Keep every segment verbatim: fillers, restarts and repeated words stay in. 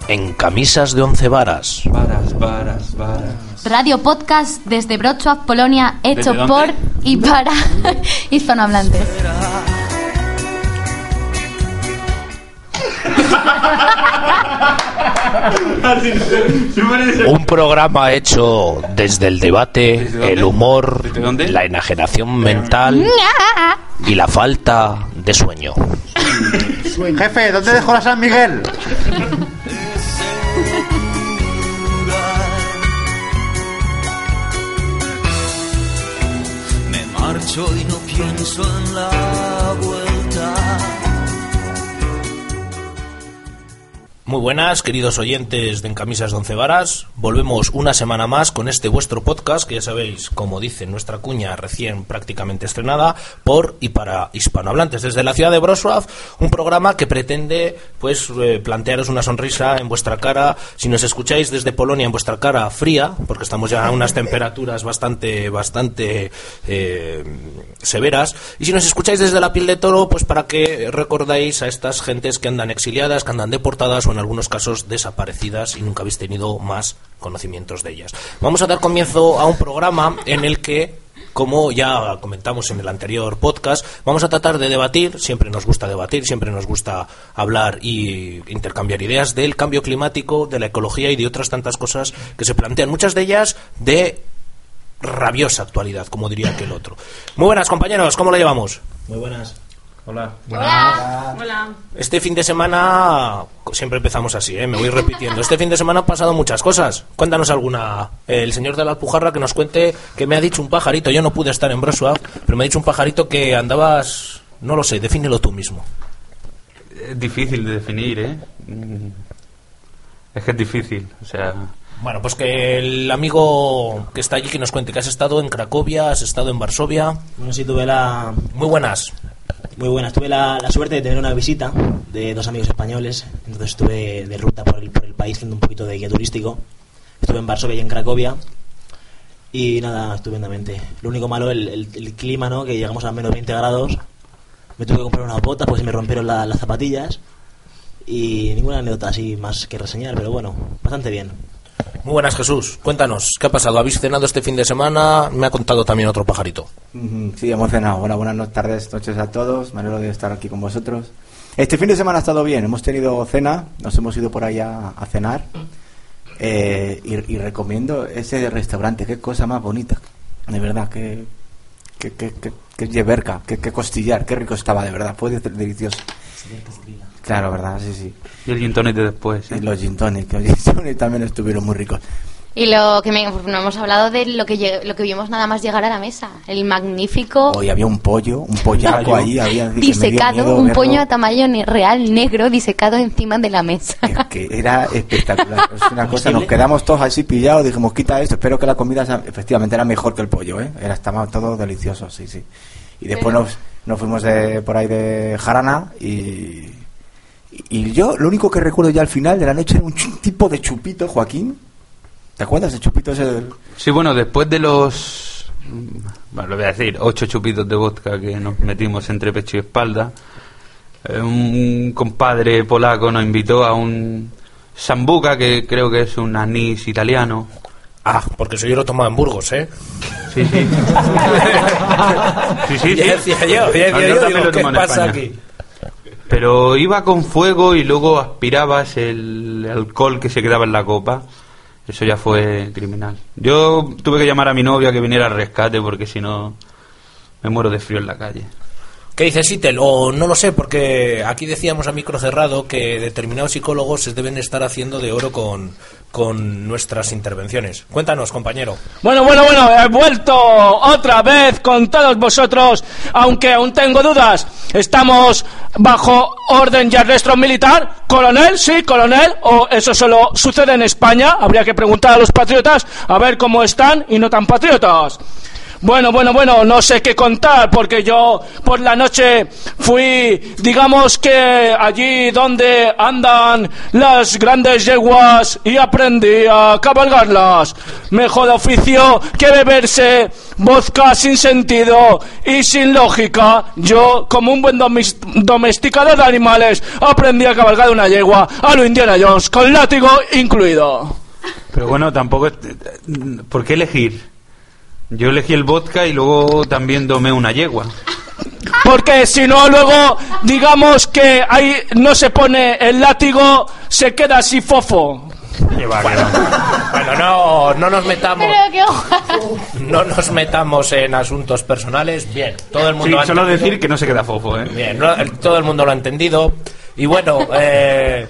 En camisas de once varas. Varas, varas, varas. Radio podcast desde Wrocław, Polonia, hecho por y para hispanohablantes. Un programa hecho desde el debate, ¿desde el humor, la enajenación mental y la falta de sueño. Jefe, ¿dónde dejó la San Miguel? Me marcho y no pienso en la vuelta. Muy buenas, queridos oyentes de En Camisas de Once Varas. Volvemos una semana más con este vuestro podcast, que ya sabéis, como dice nuestra cuña recién prácticamente estrenada, por y para hispanohablantes. Desde la ciudad de Wrocław, un programa que pretende pues eh, plantearos una sonrisa en vuestra cara. Si nos escucháis desde Polonia, en vuestra cara fría, porque estamos ya a unas temperaturas bastante, bastante eh, severas. Y si nos escucháis desde la piel de toro, pues para que recordáis a estas gentes que andan exiliadas, que andan deportadas o en algunos casos desaparecidas y nunca habéis tenido más conocimientos de ellas. Vamos a dar comienzo a un programa en el que, como ya comentamos en el anterior podcast, vamos a tratar de debatir, siempre nos gusta debatir, siempre nos gusta hablar y intercambiar ideas del cambio climático, de la ecología y de otras tantas cosas que se plantean, muchas de ellas de rabiosa actualidad, como diría aquel otro. Muy buenas, compañeros, ¿cómo lo llevamos? Muy buenas. Hola. Hola. Hola. Este fin de semana, siempre empezamos así, ¿eh? Me voy repitiendo. Este fin de semana han pasado muchas cosas. Cuéntanos alguna. El señor de la Alpujarra que nos cuente, que me ha dicho un pajarito. Yo no pude estar en Wrocław, pero me ha dicho un pajarito que andabas, no lo sé, defínelo tú mismo. Es difícil de definir, ¿eh? Es que es difícil, o sea... Bueno, pues que el amigo que está allí que nos cuente que has estado en Cracovia, has estado en Varsovia. Bueno, sí, tuve la... Muy buenas. Muy buenas. Tuve la, la suerte de tener una visita de dos amigos españoles. Entonces estuve de ruta por el, por el país haciendo un poquito de guía turístico. Estuve en Varsovia y en Cracovia. Y nada, estupendamente. Lo único malo, el, el, el clima, ¿no? Que llegamos a menos veinte grados. Me tuve que comprar unas botas porque se me rompieron la, las zapatillas. Y ninguna anécdota así más que reseñar, pero bueno, bastante bien. Muy buenas, Jesús. Cuéntanos, ¿qué ha pasado? ¿Habéis cenado este fin de semana? Me ha contado también otro pajarito. Sí, hemos cenado. Hola, buenas tardes, noches a todos. Me alegro de estar aquí con vosotros. Este fin de semana ha estado bien. Hemos tenido cena, nos hemos ido por allá a cenar. Eh, y, y recomiendo ese restaurante. Qué cosa más bonita. De verdad, que que, que, que, que yeberca, que, que costillar. Qué rico estaba, de verdad. Fue delicioso. Claro, verdad, sí, sí. Y el gin tonic de después, ¿eh? Y los gin tonic, los gin tonic también estuvieron muy ricos. Y lo que me, no hemos hablado de lo que lo que vimos nada más llegar a la mesa, el magnífico. Hoy había un pollo, un pollaco ahí, había disecado, miedo, un pollo a tamaño real negro disecado encima de la mesa. Es que era espectacular, es una cosa, nos quedamos todos así pillados, dijimos, quita esto, espero que la comida sea, efectivamente era mejor que el pollo, ¿eh? Era, estaba todo delicioso, sí, sí. Y después Pero... nos, nos fuimos de, por ahí de jarana y... Y yo, lo único que recuerdo ya al final de la noche era un ch- tipo de chupito, Joaquín. ¿Te acuerdas del chupito ese? Del... Sí, bueno, después de los... Bueno, lo voy a decir, ocho chupitos de vodka que nos metimos entre pecho y espalda, eh, un compadre polaco nos invitó a un sambuca, que creo que es un anís italiano. Ah, porque eso yo lo tomaba en Burgos, ¿eh? Sí, sí. sí, sí, sí. Ya decía yo, ya decía yo, digo, ¿qué pasa aquí? Pero iba con fuego y luego aspirabas el alcohol que se quedaba en la copa. Eso ya fue criminal. Yo tuve que llamar a mi novia que viniera al rescate porque si no me muero de frío en la calle. ¿Qué dices, Itel? O no lo sé, porque aquí decíamos a micro cerrado que determinados psicólogos se deben estar haciendo de oro con, con nuestras intervenciones. Cuéntanos, compañero. Bueno, bueno, bueno, he vuelto otra vez con todos vosotros, aunque aún tengo dudas. Estamos bajo orden y arresto militar. ¿Coronel? Sí, coronel. ¿O eso solo sucede en España? Habría que preguntar a los patriotas a ver cómo están y no tan patriotas. Bueno, bueno, bueno, no sé qué contar, porque yo por la noche fui, digamos que allí donde andan las grandes yeguas y aprendí a cabalgarlas. Mejor oficio que beberse vodka sin sentido y sin lógica. Yo, como un buen domis- domesticador de animales, aprendí a cabalgar una yegua a lo Indiana Jones, con látigo incluido. Pero bueno, tampoco... ¿Por qué elegir? Yo elegí el vodka y luego también domé una yegua. Porque si no, luego, digamos que ahí no se pone el látigo, se queda así fofo. Bueno, bueno, no, no nos metamos, Pero qué guapo. no nos metamos en asuntos personales. Bien, todo el Sí, mundo. ha solo entendido. decir que no se queda fofo, ¿eh? Bien, no, el- todo el mundo lo ha entendido. Y bueno, eh,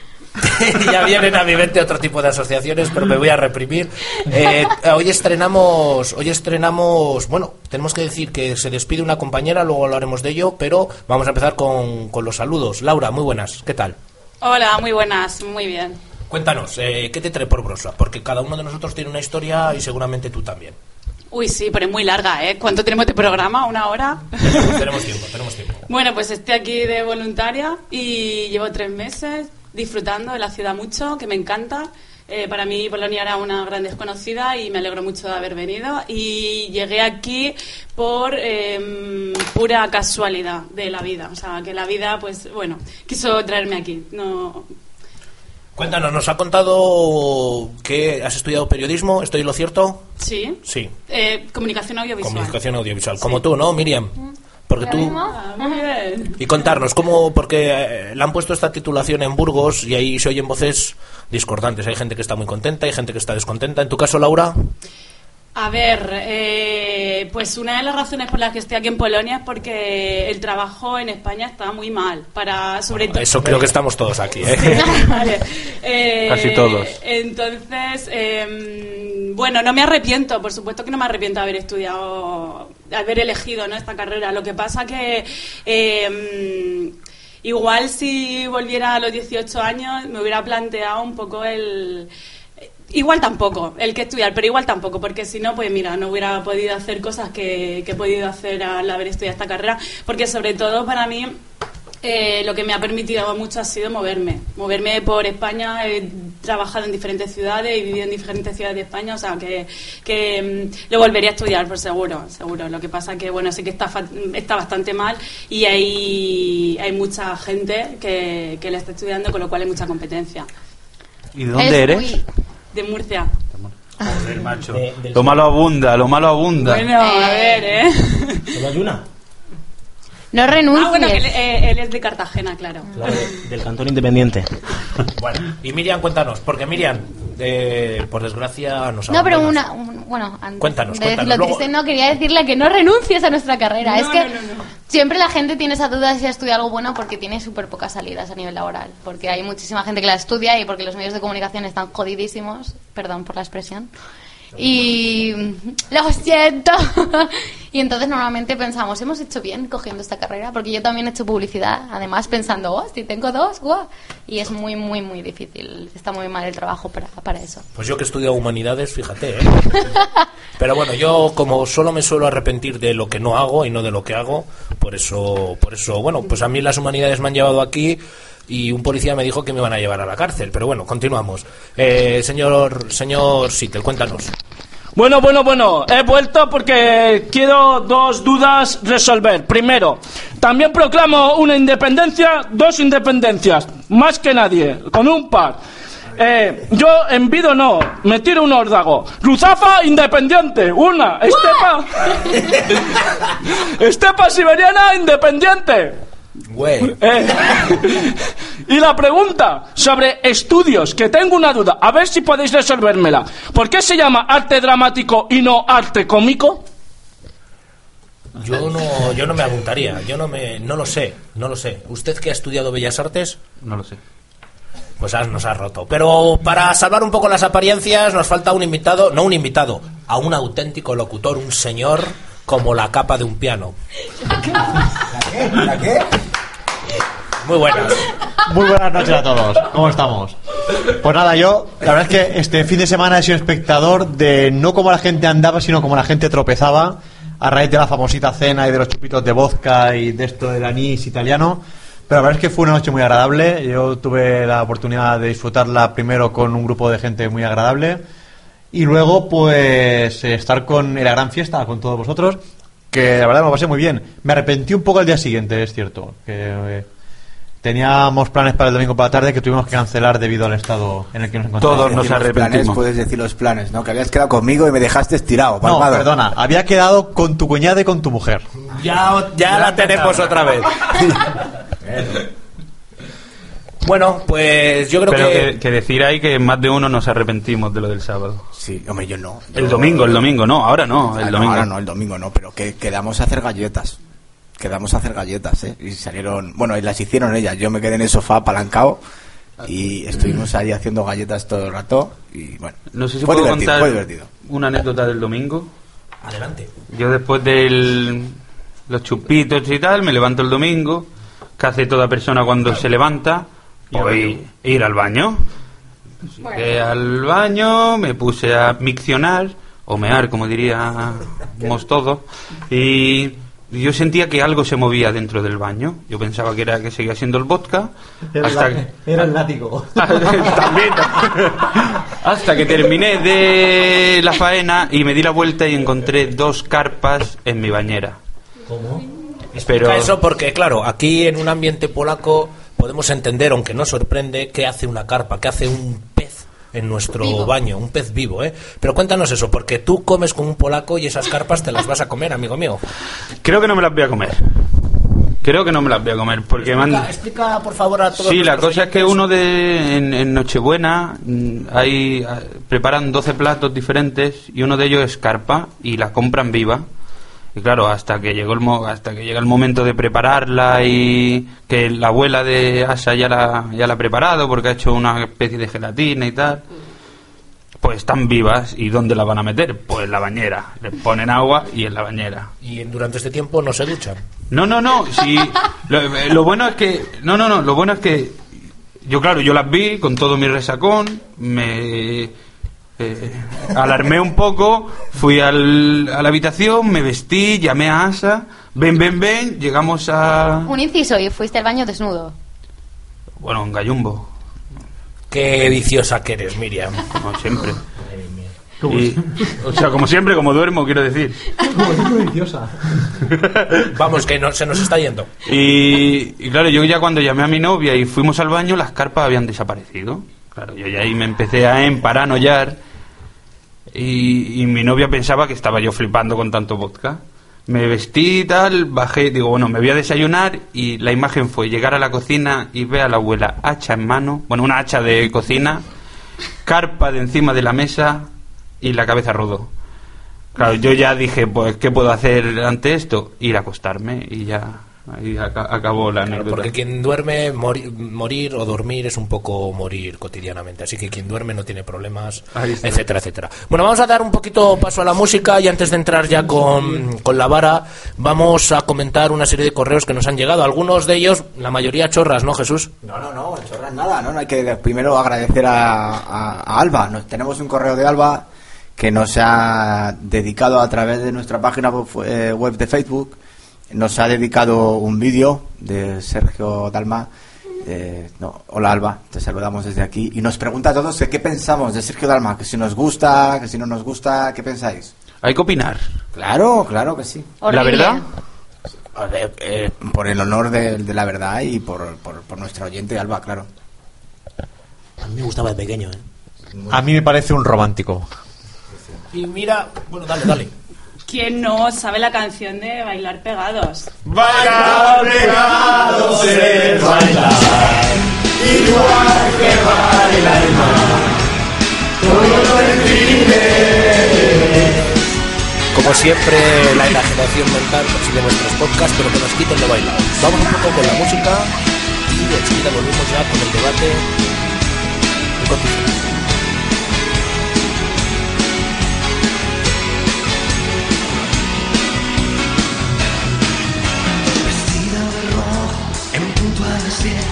ya vienen a mi mente otro tipo de asociaciones, pero me voy a reprimir. Eh, hoy estrenamos, hoy estrenamos, bueno, tenemos que decir que se despide una compañera, luego hablaremos de ello, pero vamos a empezar con, con los saludos. Laura, muy buenas, ¿qué tal? Hola, muy buenas, muy bien. Cuéntanos, eh, ¿qué te trae por brosa? Porque cada uno de nosotros tiene una historia y seguramente tú también. Uy, sí, pero es muy larga, ¿eh? ¿Cuánto tenemos de programa? ¿Una hora? Tenemos, tenemos tiempo, tenemos tiempo. Bueno, pues estoy aquí de voluntaria y llevo tres meses disfrutando de la ciudad mucho, que me encanta. Eh, para mí Polonia era una gran desconocida y me alegro mucho de haber venido. Y llegué aquí por eh, pura casualidad de la vida. O sea, que la vida, pues, bueno, quiso traerme aquí. No... Cuéntanos, nos ha contado que has estudiado periodismo, ¿estoy en lo cierto? Sí. Sí, Eh, comunicación audiovisual. comunicación audiovisual, como tú, ¿no, Miriam? Porque ¿Lo tú... mismo? Ah, muy bien. Y contarnos, ¿cómo? Porque eh, le han puesto esta titulación en Burgos y ahí se oyen voces discordantes. Hay gente que está muy contenta, hay gente que está descontenta. ¿En tu caso, Laura? A ver, eh, pues una de las razones por las que estoy aquí en Polonia es porque el trabajo en España está muy mal. Para, sobre todo. Eso creo que estamos todos aquí, ¿eh? Vale. Eh, Casi todos. Entonces, eh, bueno, no me arrepiento, por supuesto que no me arrepiento de haber estudiado, de haber elegido, ¿no?, esta carrera. Lo que pasa que eh, igual si volviera a los dieciocho años me hubiera planteado un poco el... Igual tampoco, el que estudiar, pero igual tampoco, porque si no, pues mira, no hubiera podido hacer cosas que, que he podido hacer al haber estudiado esta carrera, porque sobre todo para mí eh, lo que me ha permitido mucho ha sido moverme, moverme por España. He trabajado en diferentes ciudades y vivido en diferentes ciudades de España, o sea que, que mm, lo volvería a estudiar, por seguro, seguro. Lo que pasa que, bueno, sí que está, fa- está bastante mal y hay, hay mucha gente que, que la está estudiando, con lo cual hay mucha competencia. ¿Y de dónde Es eres? muy- De Murcia. Joder, macho. De- del- Lo malo abunda, lo malo abunda. Bueno, a ver, ¿eh? ¿Solo hay una? No renuncies. Ah, bueno, que él, eh, él es de Cartagena, claro. Claro, del Cantón Independiente. Bueno, y Miriam, cuéntanos, porque Miriam, eh, por desgracia, nos No, pero abandonas. una, un- bueno, antes Cuéntanos, de decir cuéntanos, lo luego- triste, no, quería decirle que no renuncies a nuestra carrera. No, es que no, no, no. siempre la gente tiene esa duda de si estudia algo bueno porque tiene súper pocas salidas a nivel laboral. Porque hay muchísima gente que la estudia y porque los medios de comunicación están jodidísimos, perdón por la expresión. Y lo siento. Y entonces normalmente pensamos, hemos hecho bien cogiendo esta carrera, porque yo también he hecho publicidad, además pensando, oh, si tengo dos, guau. Y es muy, muy, muy difícil. Está muy mal el trabajo para, para eso. Pues yo que he estudiado humanidades, fíjate, ¿eh? Pero bueno, yo como solo me suelo arrepentir de lo que no hago y no de lo que hago, por eso, por eso, bueno, pues a mí las humanidades me han llevado aquí y un policía me dijo que me iban a llevar a la cárcel. Pero bueno, continuamos. Eh, señor, señor Sittel, cuéntanos. Bueno, bueno, bueno, he vuelto porque quiero dos dudas resolver. Primero, también proclamo una independencia, dos independencias, más que nadie, con un par. Eh, yo envido no, me tiro un órdago. Ruzafa independiente, una. Estepa. Estepa siberiana independiente. Güey. Eh, y la pregunta sobre estudios, que tengo una duda, a ver si podéis resolvérmela. ¿Por qué se llama arte dramático y no arte cómico? Yo no, yo no me apuntaría, yo no me, no lo sé, no lo sé. ¿Usted que ha estudiado Bellas Artes? No lo sé. Pues ah, nos ha roto. Pero para salvar un poco las apariencias nos falta un invitado, no un invitado, a un auténtico locutor, un señor como la capa de un piano. ¿La qué? Muy buenas. Muy buenas noches a todos. ¿Cómo estamos? Pues nada, yo, la verdad es que este fin de semana he sido espectador de no cómo la gente andaba, sino cómo la gente tropezaba a raíz de la famosita cena y de los chupitos de vodka y de esto del anís italiano. Pero la verdad es que fue una noche muy agradable. Yo tuve la oportunidad de disfrutarla primero con un grupo de gente muy agradable y luego pues estar con en la gran fiesta con todos vosotros, que la verdad me lo pasé muy bien. Me arrepentí un poco el día siguiente, es cierto, que eh, teníamos planes para el domingo por la tarde que tuvimos que cancelar debido al estado en el que nos encontramos. Todos nos arrepentimos. Planes, puedes decir los planes, ¿no? Que habías quedado conmigo y me dejaste estirado. No, palmado. perdona, había quedado con tu cuñada y con tu mujer. Ya, ya la tenemos otra vez. Bueno, pues yo creo Pero que... que, que decir ahí que más de uno nos arrepentimos de lo del sábado. Sí, hombre, yo no. El Yo- domingo, el domingo, no, ahora no, Ah, el no, domingo. ahora no, el domingo no, pero que quedamos a hacer galletas. Quedamos a hacer galletas, ¿eh? Y salieron... Bueno, y las hicieron ellas. Yo me quedé en el sofá apalancado y estuvimos ahí haciendo galletas todo el rato y bueno... No sé si fue puedo divertido, contar fue divertido. una anécdota del domingo. Adelante. Yo después de los chupitos y tal, me levanto el domingo, que hace toda persona cuando se levanta, voy a ir al baño. Llegué al baño, me puse a miccionar, o mear, como diríamos todos, y yo sentía que algo se movía dentro del baño. Yo pensaba que era que seguía siendo el vodka, hasta que... Era el látigo. También. Hasta que terminé de la faena y me di la vuelta y encontré dos carpas en mi bañera. ¿Cómo? Pero Eso porque, claro, aquí en un ambiente polaco podemos entender, aunque no sorprende, qué hace una carpa, qué hace un pez en nuestro Vivo. baño, un pez vivo, ¿eh? Pero cuéntanos eso, porque tú comes con un polaco y esas carpas te las vas a comer, amigo mío. creo que no me las voy a comer. Creo que no me las voy a comer porque me han... Explica, explica, por favor, a todos Sí, la nuestros cosa es que oyentes. uno de en, en Nochebuena mm, hay ah, preparan doce platos diferentes y uno de ellos es carpa y la compran viva. Y claro, hasta que llegó el mo- hasta que llega el momento de prepararla y que la abuela de Asa ya la ya la ha preparado porque ha hecho una especie de gelatina y tal. Pues están vivas. ¿Y dónde la van a meter? Pues en la bañera. Le ponen agua y en la bañera. Y durante este tiempo no se duchan. No, no, no. Sí, lo, lo bueno es que... No, no, no. Lo bueno es que... Yo, claro, yo las vi con todo mi resacón. Me... Eh, alarmé un poco. Fui al, a la habitación, me vestí, llamé a Asa. Ven, ven, ven. Llegamos a... Un inciso y fuiste al baño desnudo. Bueno, un gallumbo. Qué viciosa que eres, Miriam. Como siempre. Y- o sea, como siempre, como duermo, quiero decir. Vamos, que no, se nos está yendo. Y, y claro, yo ya cuando llamé a mi novia y fuimos al baño, las carpas habían desaparecido. Claro, yo ya ahí me empecé a emparanoiar y, y mi novia pensaba que estaba yo flipando con tanto vodka. Me vestí y tal, bajé, digo, bueno, me voy a desayunar y la imagen fue llegar a la cocina y ver a la abuela hacha en mano, bueno, una hacha de cocina, carpa de encima de la mesa y la cabeza rodó. Claro, yo ya dije, pues, ¿qué puedo hacer ante esto? Ir a acostarme y ya, ahí aca- acabó la Claro, anécdota. porque quien duerme, mori- morir o dormir es un poco morir cotidianamente. Así que quien duerme no tiene problemas, Ahí está. etcétera, etcétera. Bueno, vamos a dar un poquito paso a la música y antes de entrar ya con, con la vara, vamos a comentar una serie de correos que nos han llegado. Algunos de ellos, la mayoría chorras, ¿no, Jesús? No, no, no, chorras nada, ¿no? No hay que primero agradecer a, a- a Alba. Nos, tenemos un correo de Alba que nos ha dedicado a través de nuestra página eh, web de Facebook. Nos ha dedicado un vídeo de Sergio Dalma. Eh, no, hola Alba, te saludamos desde aquí. Y nos pregunta a todos que qué pensamos de Sergio Dalma, que si nos gusta, que si no nos gusta, ¿qué pensáis? Hay que opinar. Claro, claro que sí. Horrible. La verdad, Eh, eh, por el honor de, de la verdad y por, por, por nuestra oyente Alba, claro. A mí me gustaba de pequeño, ¿eh? A mí me parece un romántico. Y mira, bueno, dale, dale. ¿Quién no sabe la canción de Bailar Pegados? Bailar pegados es bailar, igual que baila el mar, todo el cine. Como siempre, la enajenación mental persigue nuestros podcasts, pero que nos quiten de bailar. Vamos un poco con la música y enseguida volvemos ya con el debate en condiciones. Vestida de rojo, en punto a las diez,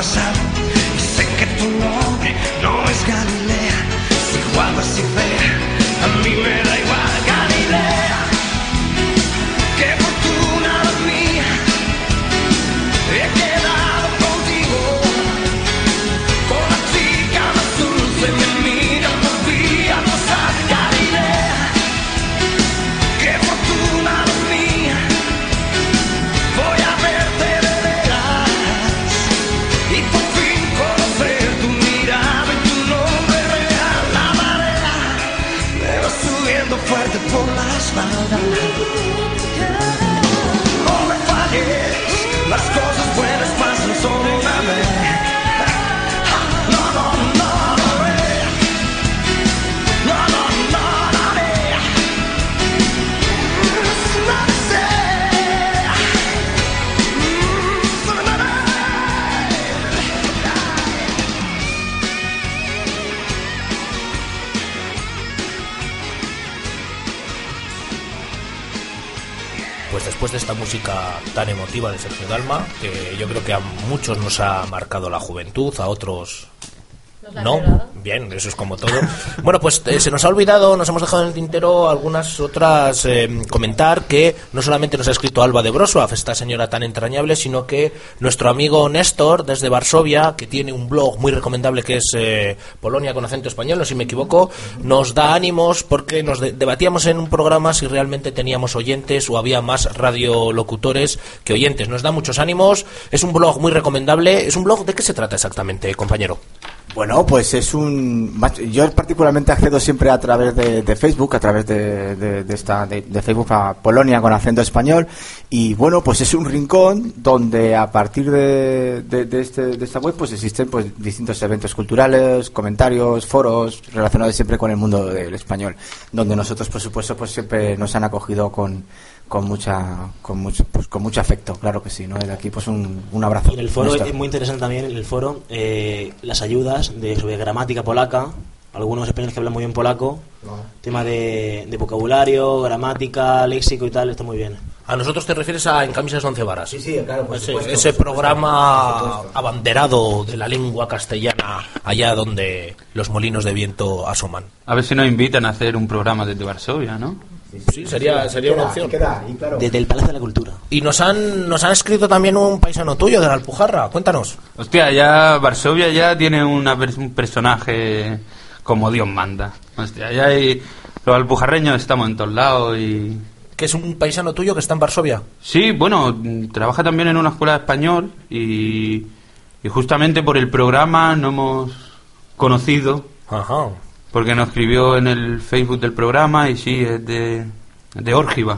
pasado. Y sé que tu nombre no es Galilea. Si guapas y fea, a mí me da igual Galilea. Qué fortuna la mía, he quedado contigo. Con la chica más dulce me mira por día, no sabe Galilea. Qué fortuna la mía, voy a verte de veras y por fin conocer tu mirada y tu nombre real. La marea me va subiendo fuerte por la espalda. No me falles, las cosas buenas pasan solo una vez. No, no, no, no, eh. No, no, no, no, eh. No sé. Pues después de esta música tan emotiva de Sergio Dalma, que yo creo que a muchos nos ha marcado la juventud, a otros no, bien, eso es como todo. Bueno, pues eh, se nos ha olvidado, nos hemos dejado en el tintero algunas otras eh, comentar que no solamente nos ha escrito Alba de Wrocław, esta señora tan entrañable, sino que nuestro amigo Néstor desde Varsovia, que tiene un blog muy recomendable que es eh, Polonia con acento español, no sé si me equivoco, nos da ánimos porque nos de- debatíamos en un programa si realmente teníamos oyentes o había más radiolocutores que oyentes. Nos da muchos ánimos, es un blog muy recomendable. ¿Es un blog de qué se trata exactamente, compañero? Bueno, pues es un... Yo particularmente accedo siempre a través de, de Facebook, a través de, de, de esta de, de Facebook a Polonia con acento español, y bueno, pues es un rincón donde a partir de, de, de, este, de esta web pues existen pues distintos eventos culturales, comentarios, foros relacionados siempre con el mundo del español, donde nosotros por supuesto pues siempre nos han acogido con con mucha con mucho pues con mucho afecto, claro que sí, ¿no? Desde aquí pues un, un abrazo. Y en el foro Néstor. es muy interesante también, en el foro, eh, las ayudas de sobre gramática polaca, algunos españoles que hablan muy bien polaco, no. tema de, de vocabulario, gramática, léxico y tal, está muy bien. ¿A nosotros te refieres a En Camisas de Once Varas? Sí, sí, claro, por ese, supuesto, ese por programa por supuesto. abanderado de la lengua castellana, allá donde los molinos de viento asoman. A ver si nos invitan a hacer un programa desde Varsovia, ¿no? Sí, sería, sería una opción. Desde el Palacio de la Cultura. Y nos han nos han escrito también un paisano tuyo de la Alpujarra, cuéntanos. Hostia, ya Varsovia ya tiene una, un personaje como Dios manda. Hostia, ya hay... Los alpujarreños estamos en todos lados y... ¿Que es un paisano tuyo que está en Varsovia? Sí, bueno, trabaja también en una escuela de español y, y justamente por el programa nos hemos conocido. Ajá. Porque nos escribió en el Facebook del programa y sí, es de, de Órgiva.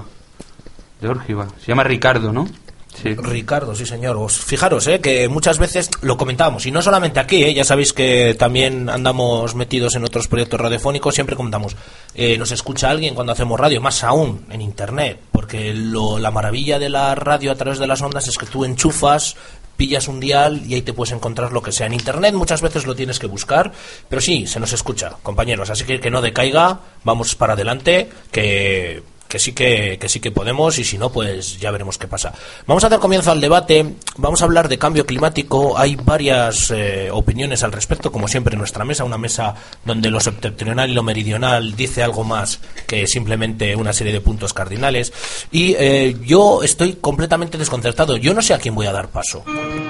De Órgiva. Se llama Ricardo, ¿no? Sí. Ricardo, sí señor. Os fijaros, eh, que muchas veces lo comentábamos, y no solamente aquí, eh, ya sabéis que también andamos metidos en otros proyectos radiofónicos, siempre comentamos, eh, nos escucha alguien cuando hacemos radio, más aún en internet, porque lo, la maravilla de la radio a través de las ondas es que tú enchufas, pillas un dial y ahí te puedes encontrar lo que sea. En internet muchas veces lo tienes que buscar, pero sí, se nos escucha, compañeros, así que que no decaiga, vamos para adelante, que... que sí que, que sí que podemos, y si no, pues ya veremos qué pasa. Vamos a dar comienzo al debate, vamos a hablar de cambio climático. Hay varias eh, opiniones al respecto, como siempre en nuestra mesa, una mesa donde lo septentrional y lo meridional dice algo más que simplemente una serie de puntos cardinales, y eh, yo estoy completamente desconcertado, yo no sé a quién voy a dar paso.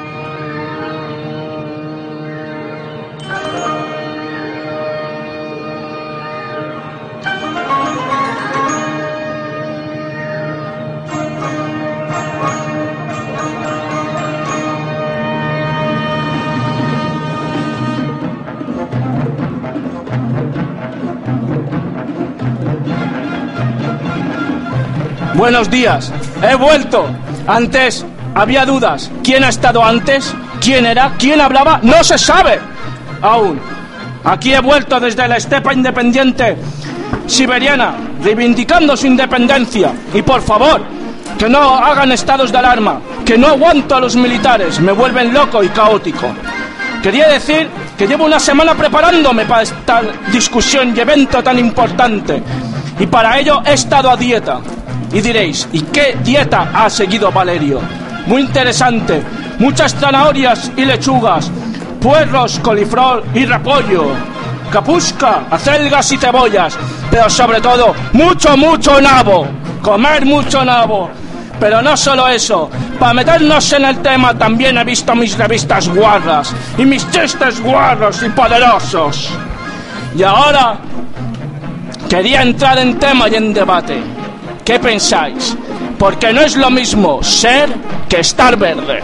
Buenos días, he vuelto. Antes había dudas. ¿Quién ha estado antes? ¿Quién era? ¿Quién hablaba? No se sabe aún. Aquí he vuelto desde la estepa independiente siberiana, reivindicando su independencia. Y por favor, que no hagan estados de alarma, que no aguanto a los militares, me vuelven loco y caótico. Quería decir que llevo una semana preparándome para esta discusión y evento tan importante, y para ello he estado a dieta. Y diréis, ¿y qué dieta ha seguido Valerio? Muy interesante, muchas zanahorias y lechugas, puerros, coliflor y repollo, capusca, acelgas y cebollas, pero sobre todo mucho, mucho nabo, comer mucho nabo. Pero no solo eso, para meternos en el tema también he visto mis revistas guarras y mis chistes guarros y poderosos. Y ahora quería entrar en tema y en debate. ¿Qué pensáis? Porque no es lo mismo ser que estar verde.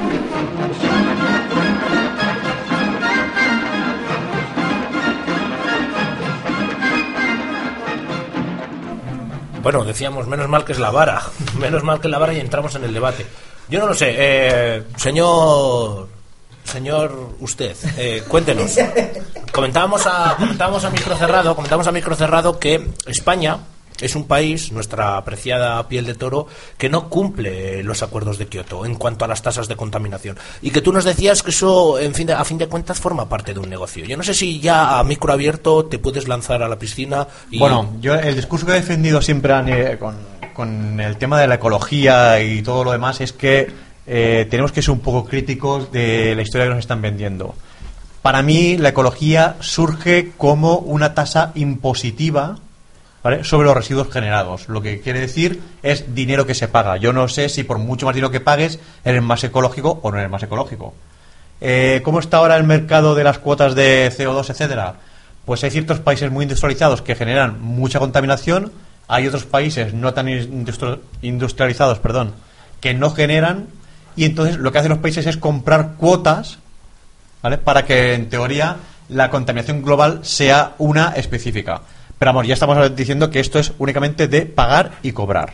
Bueno, decíamos, menos mal que es la vara, menos mal que es la vara y entramos en el debate. Yo no lo sé, eh, señor, señor usted, eh, cuéntenos. Comentábamos a, comentábamos a micro cerrado, comentábamos a micro cerrado que España es un país, nuestra apreciada piel de toro, que no cumple los acuerdos de Kioto en cuanto a las tasas de contaminación. Y que tú nos decías que eso, en fin de, a fin de cuentas, forma parte de un negocio. Yo no sé si ya a micro abierto te puedes lanzar a la piscina y... Bueno, yo el discurso que he defendido siempre eh, con, con el tema de la ecología y todo lo demás es que eh, tenemos que ser un poco críticos de la historia que nos están vendiendo. Para mí, la ecología surge como una tasa impositiva, ¿vale?, sobre los residuos generados. Lo que quiere decir es dinero que se paga. Yo no sé si por mucho más dinero que pagues eres más ecológico o no eres más ecológico. Eh, ¿Cómo está ahora el mercado de las cuotas de C O dos, etcétera? Pues hay ciertos países muy industrializados que generan mucha contaminación, hay otros países no tan industri- industrializados, perdón, que no generan, y entonces lo que hacen los países es comprar cuotas, ¿vale?, para que en teoría la contaminación global sea una específica. Pero vamos, ya estamos diciendo que esto es únicamente de pagar y cobrar.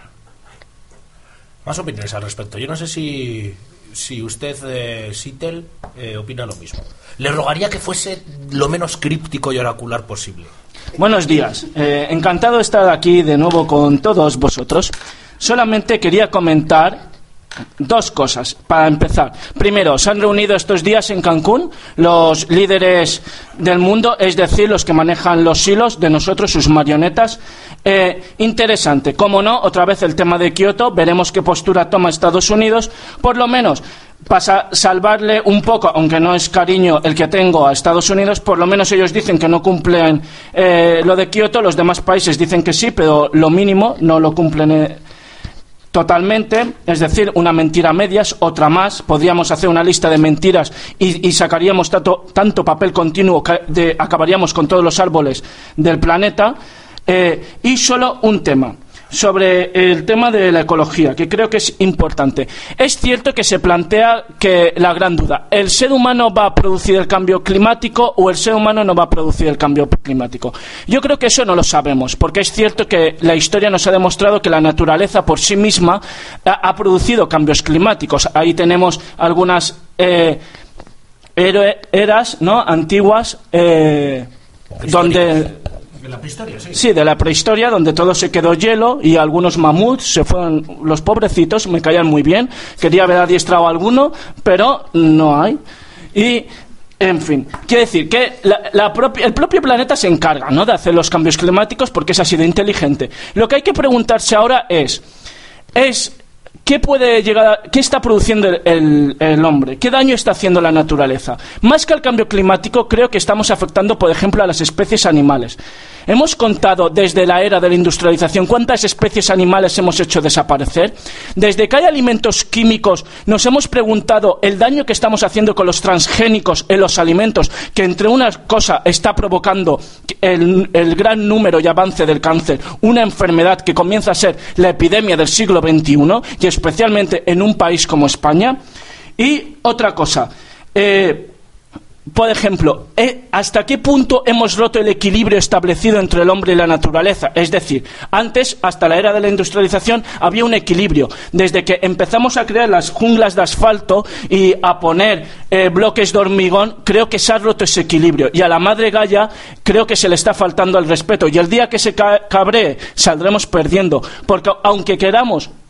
Más opiniones al respecto. Yo no sé si, si usted, eh, Sitel, eh, opina lo mismo. Le rogaría que fuese lo menos críptico y oracular posible. Buenos días. Eh, encantado de estar aquí de nuevo con todos vosotros. Solamente quería comentar dos cosas para empezar. Primero, se han reunido estos días en Cancún los líderes del mundo, es decir, los que manejan los hilos de nosotros, sus marionetas. Eh, interesante, como no, otra vez el tema de Kioto, veremos qué postura toma Estados Unidos, por lo menos para salvarle un poco, aunque no es cariño el que tengo a Estados Unidos, por lo menos ellos dicen que no cumplen eh, lo de Kioto, los demás países dicen que sí, pero lo mínimo no lo cumplen eh, totalmente, es decir, una mentira a medias, otra más. Podríamos hacer una lista de mentiras y, y sacaríamos tanto, tanto papel continuo que de, acabaríamos con todos los árboles del planeta. Eh, y solo un tema sobre el tema de la ecología, que creo que es importante. Es cierto que se plantea que la gran duda, ¿el ser humano va a producir el cambio climático o el ser humano no va a producir el cambio climático? Yo creo que eso no lo sabemos, porque es cierto que la historia nos ha demostrado que la naturaleza por sí misma ha, ha producido cambios climáticos. Ahí tenemos algunas eh, eras, ¿no?, antiguas, eh, donde... De la prehistoria, sí. Sí, de la prehistoria, donde todo se quedó hielo y algunos mamuts se fueron, los pobrecitos, me caían muy bien. Quería haber adiestrado a alguno, pero no hay. Y, en fin, quiere decir que la, la propia, el propio planeta se encarga, ¿no?, de hacer los cambios climáticos porque es así de inteligente. Lo que hay que preguntarse ahora es, es ¿qué puede llegar a, qué está produciendo el, el, el hombre? ¿Qué daño está haciendo la naturaleza? Más que al cambio climático, creo que estamos afectando, por ejemplo, a las especies animales. Hemos contado desde la era de la industrialización cuántas especies animales hemos hecho desaparecer. Desde que hay alimentos químicos, nos hemos preguntado el daño que estamos haciendo con los transgénicos en los alimentos, que entre una cosa está provocando el, el gran número y avance del cáncer, una enfermedad que comienza a ser la epidemia del siglo veintiuno, y especialmente en un país como España. Y otra cosa, eh, por ejemplo, eh, ¿hasta qué punto hemos roto el equilibrio establecido entre el hombre y la naturaleza? Es decir, antes, hasta la era de la industrialización, había un equilibrio. Desde que empezamos a crear las junglas de asfalto y a poner eh, bloques de hormigón, creo que se ha roto ese equilibrio. Y a la madre Gaia creo que se le está faltando el respeto. Y el día que se ca- cabree, saldremos perdiendo. Porque aunque queramos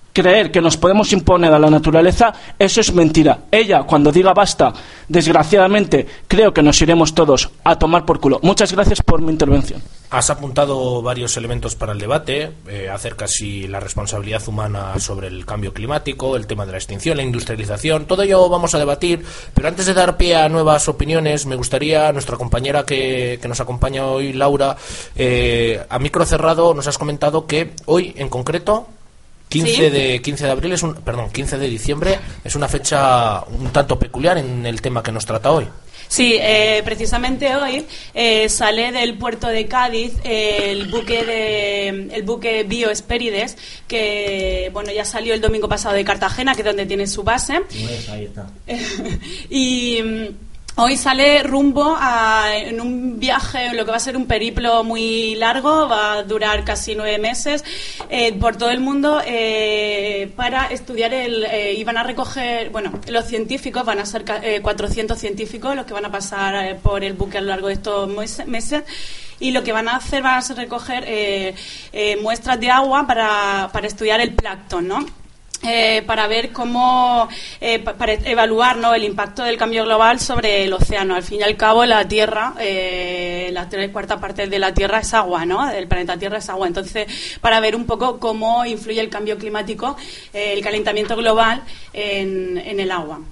creer que nos podemos imponer a la naturaleza, eso es mentira. Ella, cuando diga basta, desgraciadamente, creo que nos iremos todos a tomar por culo. Muchas gracias por mi intervención. Has apuntado varios elementos para el debate, eh, acerca si la responsabilidad humana sobre el cambio climático, el tema de la extinción, la industrialización, todo ello vamos a debatir, pero antes de dar pie a nuevas opiniones, me gustaría, nuestra compañera que, que nos acompaña hoy, Laura, eh, a micro cerrado nos has comentado que hoy en concreto quince ¿Sí? de quince de abril es un, perdón, quince de diciembre es una fecha un tanto peculiar en el tema que nos trata hoy. Sí, eh, precisamente hoy eh, sale del puerto de Cádiz eh, el buque de el buque Biohespérides, que bueno, ya salió el domingo pasado de Cartagena, que es donde tiene su base. Pues ahí está. y hoy sale rumbo a, en un viaje, lo que va a ser un periplo muy largo, va a durar casi nueve meses, eh, por todo el mundo, eh, para estudiar el... Eh, y van a recoger, bueno, los científicos, van a ser eh, cuatrocientos científicos los que van a pasar eh, por el buque a lo largo de estos meses, y lo que van a hacer va a ser recoger eh, eh, muestras de agua para, para estudiar el plancton, ¿no? Eh, para ver cómo, eh, pa- para evaluar, ¿no?, el impacto del cambio global sobre el océano. Al fin y al cabo, la Tierra, eh, la tres cuarta parte de la Tierra es agua, ¿no?, del planeta Tierra es agua. Entonces, para ver un poco cómo influye el cambio climático, eh, el calentamiento global en, en el agua.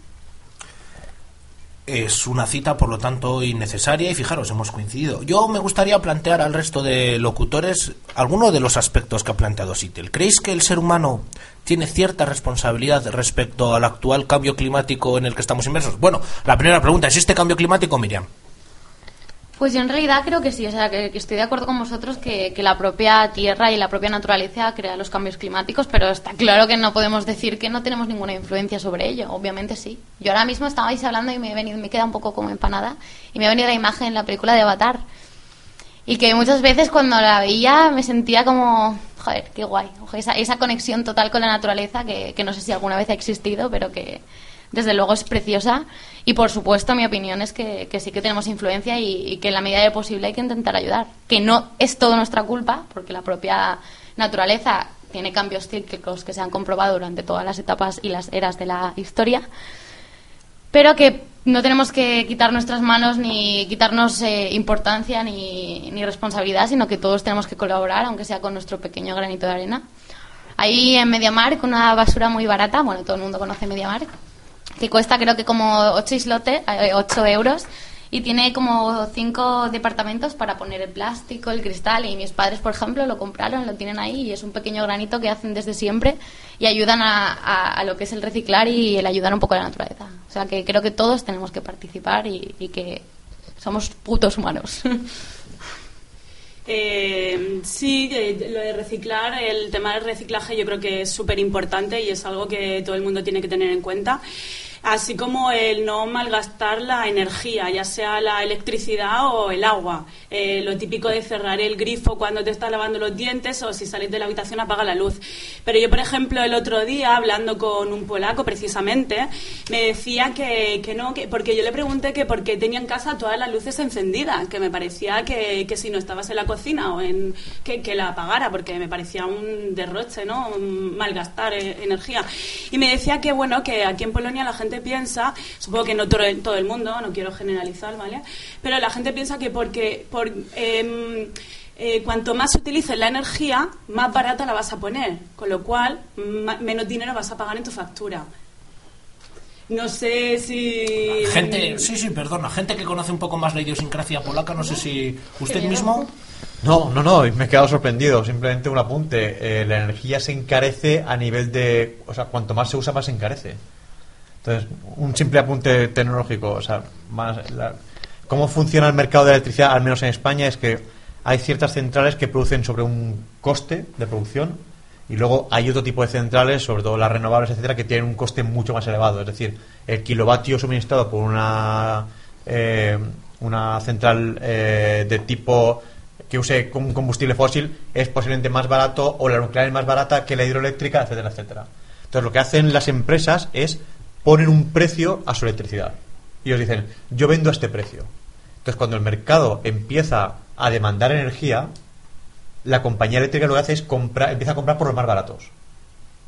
Es una cita, por lo tanto, innecesaria y fijaros, hemos coincidido. Yo me gustaría plantear al resto de locutores algunos de los aspectos que ha planteado Sitel. ¿Creéis que el ser humano tiene cierta responsabilidad respecto al actual cambio climático en el que estamos inmersos? Bueno, la primera pregunta, ¿existe cambio climático, Miriam? Pues yo en realidad creo que sí, o sea, que, que estoy de acuerdo con vosotros que, que la propia Tierra y la propia naturaleza crea los cambios climáticos, pero está claro que no podemos decir que no tenemos ninguna influencia sobre ello, obviamente sí. Yo ahora mismo estabais hablando y me he venido, me queda un poco como empanada, y me ha venido la imagen en la película de Avatar, y que muchas veces cuando la veía me sentía como, joder, qué guay, esa, esa conexión total con la naturaleza que, que no sé si alguna vez ha existido, pero que desde luego es preciosa. Y por supuesto mi opinión es que, que sí que tenemos influencia y, y que en la medida de posible hay que intentar ayudar, que no es todo nuestra culpa, porque la propia naturaleza tiene cambios cíclicos que se han comprobado durante todas las etapas y las eras de la historia, pero que no tenemos que quitar nuestras manos ni quitarnos eh, importancia ni, ni responsabilidad, sino que todos tenemos que colaborar, aunque sea con nuestro pequeño granito de arena. Ahí en MediaMarkt, una basura muy barata, bueno, todo el mundo conoce MediaMarkt, que cuesta creo que como ocho islotes, ocho euros, y tiene como cinco departamentos para poner el plástico, el cristal, y mis padres, por ejemplo, lo compraron, lo tienen ahí, y es un pequeño granito que hacen desde siempre y ayudan a, a, a lo que es el reciclar y el ayudar un poco a la naturaleza. O sea que creo que todos tenemos que participar y, y que somos putos humanos. Eh, sí, eh, lo de reciclar, el tema del reciclaje yo creo que es súper importante y es algo que todo el mundo tiene que tener en cuenta. Así como el no malgastar la energía, ya sea la electricidad o el agua. Eh, lo típico de cerrar el grifo cuando te estás lavando los dientes, o si sales de la habitación apaga la luz. Pero yo, por ejemplo, el otro día, hablando con un polaco precisamente, me decía que, que no, que porque yo le pregunté que por qué tenía en casa todas las luces encendidas, que me parecía que, que si no estabas en la cocina o en que, que la apagara, porque me parecía un derroche, ¿no? Un malgastar eh, energía. Y me decía que, bueno, que aquí en Polonia la gente piensa, supongo que no todo el, todo el mundo, no quiero generalizar, ¿vale? Pero la gente piensa que porque por eh, eh, cuanto más utilices la energía, más barata la vas a poner, con lo cual ma- menos dinero vas a pagar en tu factura. No sé si... Gente, sí, sí, perdona, gente que conoce un poco más la idiosincrasia polaca, no sé si usted mismo... No, no, no, me he quedado sorprendido. Simplemente un apunte. Eh, la energía se encarece a nivel de... O sea, cuanto más se usa, más se encarece. Entonces, un simple apunte tecnológico. O sea, más la, cómo funciona el mercado de la electricidad, al menos en España, es que hay ciertas centrales que producen sobre un coste de producción y luego hay otro tipo de centrales, sobre todo las renovables, etcétera, que tienen un coste mucho más elevado. Es decir, el kilovatio suministrado por una, eh, una central eh, de tipo... que use un combustible fósil es posiblemente más barato, o la nuclear es más barata que la hidroeléctrica, etcétera, etcétera. Entonces lo que hacen las empresas es poner un precio a su electricidad y ellos dicen, yo vendo a este precio. Entonces cuando el mercado empieza a demandar energía, la compañía eléctrica lo que hace es comprar, empieza a comprar por los más baratos.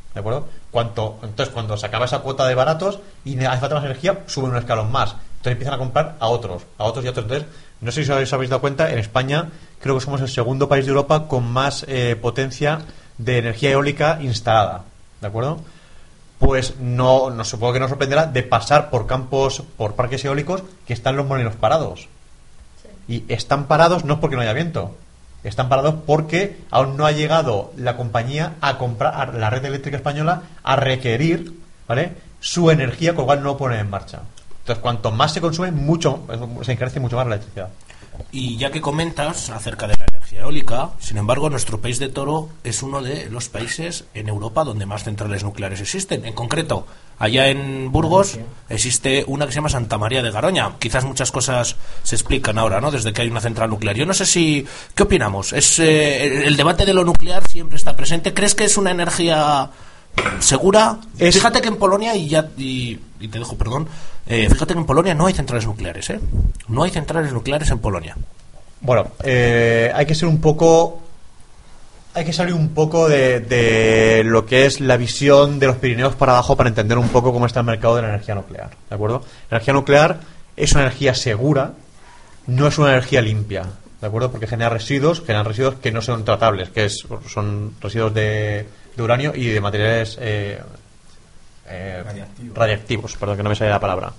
¿de acuerdo? Cuanto, entonces, cuando se acaba esa cuota de baratos y hace falta más energía, suben un escalón más. Entonces empiezan a comprar a otros, a otros y a otros. Entonces, no sé si os habéis dado cuenta, en España creo que somos el segundo país de Europa con más eh, potencia de energía eólica instalada, ¿de acuerdo? Pues no, no supongo que nos sorprenderá de pasar por campos, por parques eólicos que están los molinos parados. Sí. Y están parados no es porque no haya viento, están parados porque aún no ha llegado la compañía a comprar, a la red eléctrica española, a requerir, ¿vale?, su energía, con lo cual no lo ponen en marcha. Entonces, cuanto más se consume, mucho se encarece mucho más la electricidad. Y ya que comentas acerca de la energía eólica, sin embargo, nuestro país de Toro es uno de los países en Europa donde más centrales nucleares existen. En concreto, allá en Burgos existe una que se llama Santa María de Garoña. Quizás muchas cosas se explican ahora, ¿no?, desde que hay una central nuclear. Yo no sé si... ¿Qué opinamos? Es eh, el debate de lo nuclear siempre está presente. ¿Crees que es una energía segura? Es... Fíjate que en Polonia, y ya y, y te dejo, perdón, eh, fíjate que en Polonia no hay centrales nucleares, ¿eh? No hay centrales nucleares en Polonia. Bueno, eh, hay que ser un poco... Hay que salir un poco de, de lo que es la visión de los Pirineos para abajo para entender un poco cómo está el mercado de la energía nuclear, ¿de acuerdo? La energía nuclear es una energía segura, no es una energía limpia, ¿de acuerdo? Porque genera residuos, generan residuos que no son tratables, que es, son residuos de, de uranio y de materiales eh, eh, radiactivos. radiactivos, perdón, que no me sale la palabra.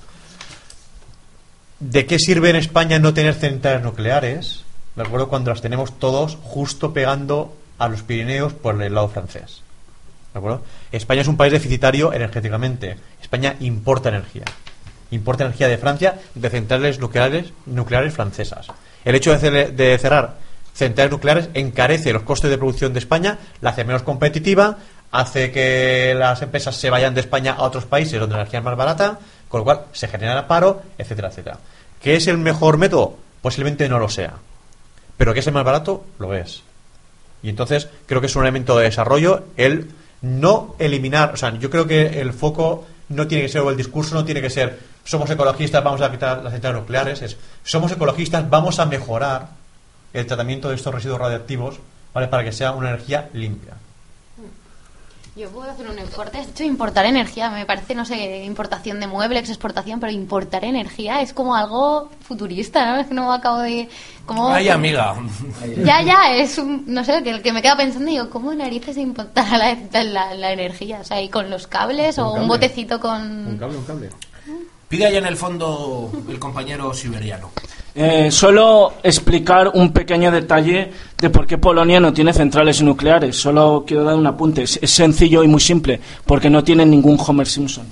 ¿De qué sirve en España no tener centrales nucleares, de acuerdo, cuando las tenemos todos justo pegando a los Pirineos por el lado francés? ¿De acuerdo? España es un país deficitario energéticamente. España importa energía. Importa energía de Francia, de centrales nucleares nucleares francesas. El hecho de, cer- de cerrar centrales nucleares encarece los costes de producción de España, la hace menos competitiva, hace que las empresas se vayan de España a otros países donde la energía es más barata, con lo cual se genera paro, etcétera, etcétera. ¿Qué es el mejor método? Posiblemente no lo sea. Pero ¿qué es el más barato? Lo es. Y entonces creo que es un elemento de desarrollo el no eliminar, o sea, yo creo que el foco no tiene que ser, o el discurso no tiene que ser somos ecologistas, vamos a quitar las centrales nucleares, es somos ecologistas, vamos a mejorar el tratamiento de estos residuos radiactivos, ¿vale?, para que sea una energía limpia. Yo puedo hacer un importe. Has dicho importar energía. Me parece, no sé, importación de muebles, exportación, pero importar energía es como algo futurista, ¿no? Es que no acabo de... Como, Ay, amiga. Ya, ya, es un... No sé, que, que me queda pensando y digo, ¿cómo narices importar la, la, la energía? O sea, ¿y con los cables ¿Un o cable? un botecito con...? Un cable, un cable. Pide allá en el fondo el compañero siberiano. Eh, solo explicar un pequeño detalle de por qué Polonia no tiene centrales nucleares. Solo quiero dar un apunte. Es, es sencillo y muy simple. Porque no tienen ningún Homer Simpson.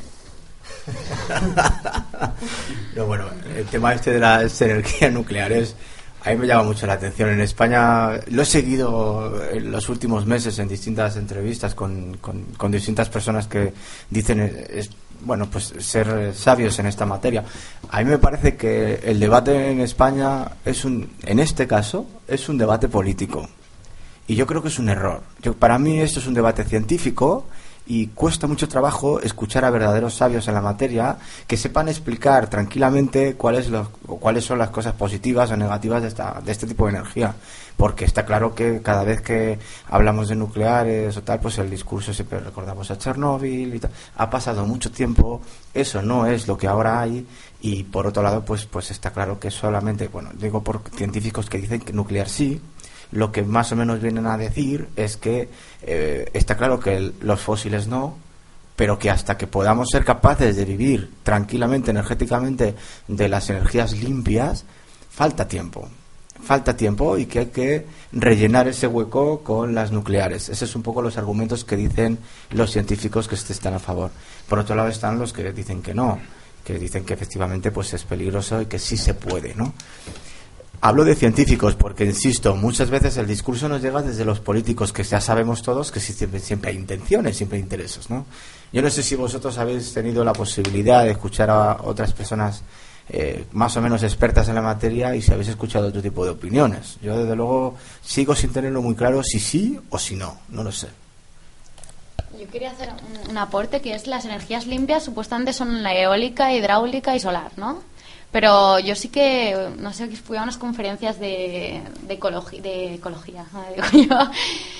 No, bueno, el tema este de las energías nucleares a mí me llama mucho la atención. En España lo he seguido en los últimos meses en distintas entrevistas con, con, con distintas personas que dicen es, bueno, pues ser sabios en esta materia. A mí me parece que el debate en España es un, en este caso, es un debate político. Y yo creo que es un error. Yo, para mí esto es un debate científico y cuesta mucho trabajo escuchar a verdaderos sabios en la materia que sepan explicar tranquilamente cuáles los, cuáles son las cosas positivas o negativas de, esta, de este tipo de energía. Porque está claro que cada vez que hablamos de nucleares o tal, pues el discurso siempre recordamos a Chernóbil y tal. Ha pasado mucho tiempo, eso no es lo que ahora hay, y por otro lado, pues, pues está claro que solamente, bueno, digo por científicos que dicen que nuclear sí, lo que más o menos vienen a decir es que eh, está claro que el, los fósiles no, pero que hasta que podamos ser capaces de vivir tranquilamente, energéticamente, de las energías limpias, falta tiempo. Falta tiempo y que hay que rellenar ese hueco con las nucleares. Esos son un poco los argumentos que dicen los científicos que están a favor. Por otro lado están los que dicen que no, que dicen que efectivamente pues es peligroso y que sí se puede, ¿no? Hablo de científicos porque, insisto, muchas veces el discurso nos llega desde los políticos, que ya sabemos todos que siempre, siempre hay intenciones, siempre hay intereses, ¿no? Yo no sé si vosotros habéis tenido la posibilidad de escuchar a otras personas Eh, más o menos expertas en la materia y si habéis escuchado otro tipo de opiniones. Yo desde luego sigo sin tenerlo muy claro si sí o si no, no lo sé. Yo quería hacer un, un aporte, que es las energías limpias supuestamente son la eólica, hidráulica y solar, ¿no? Pero yo sí que, no sé, fui a unas conferencias de, de, ecologi- de ecología, digo yo,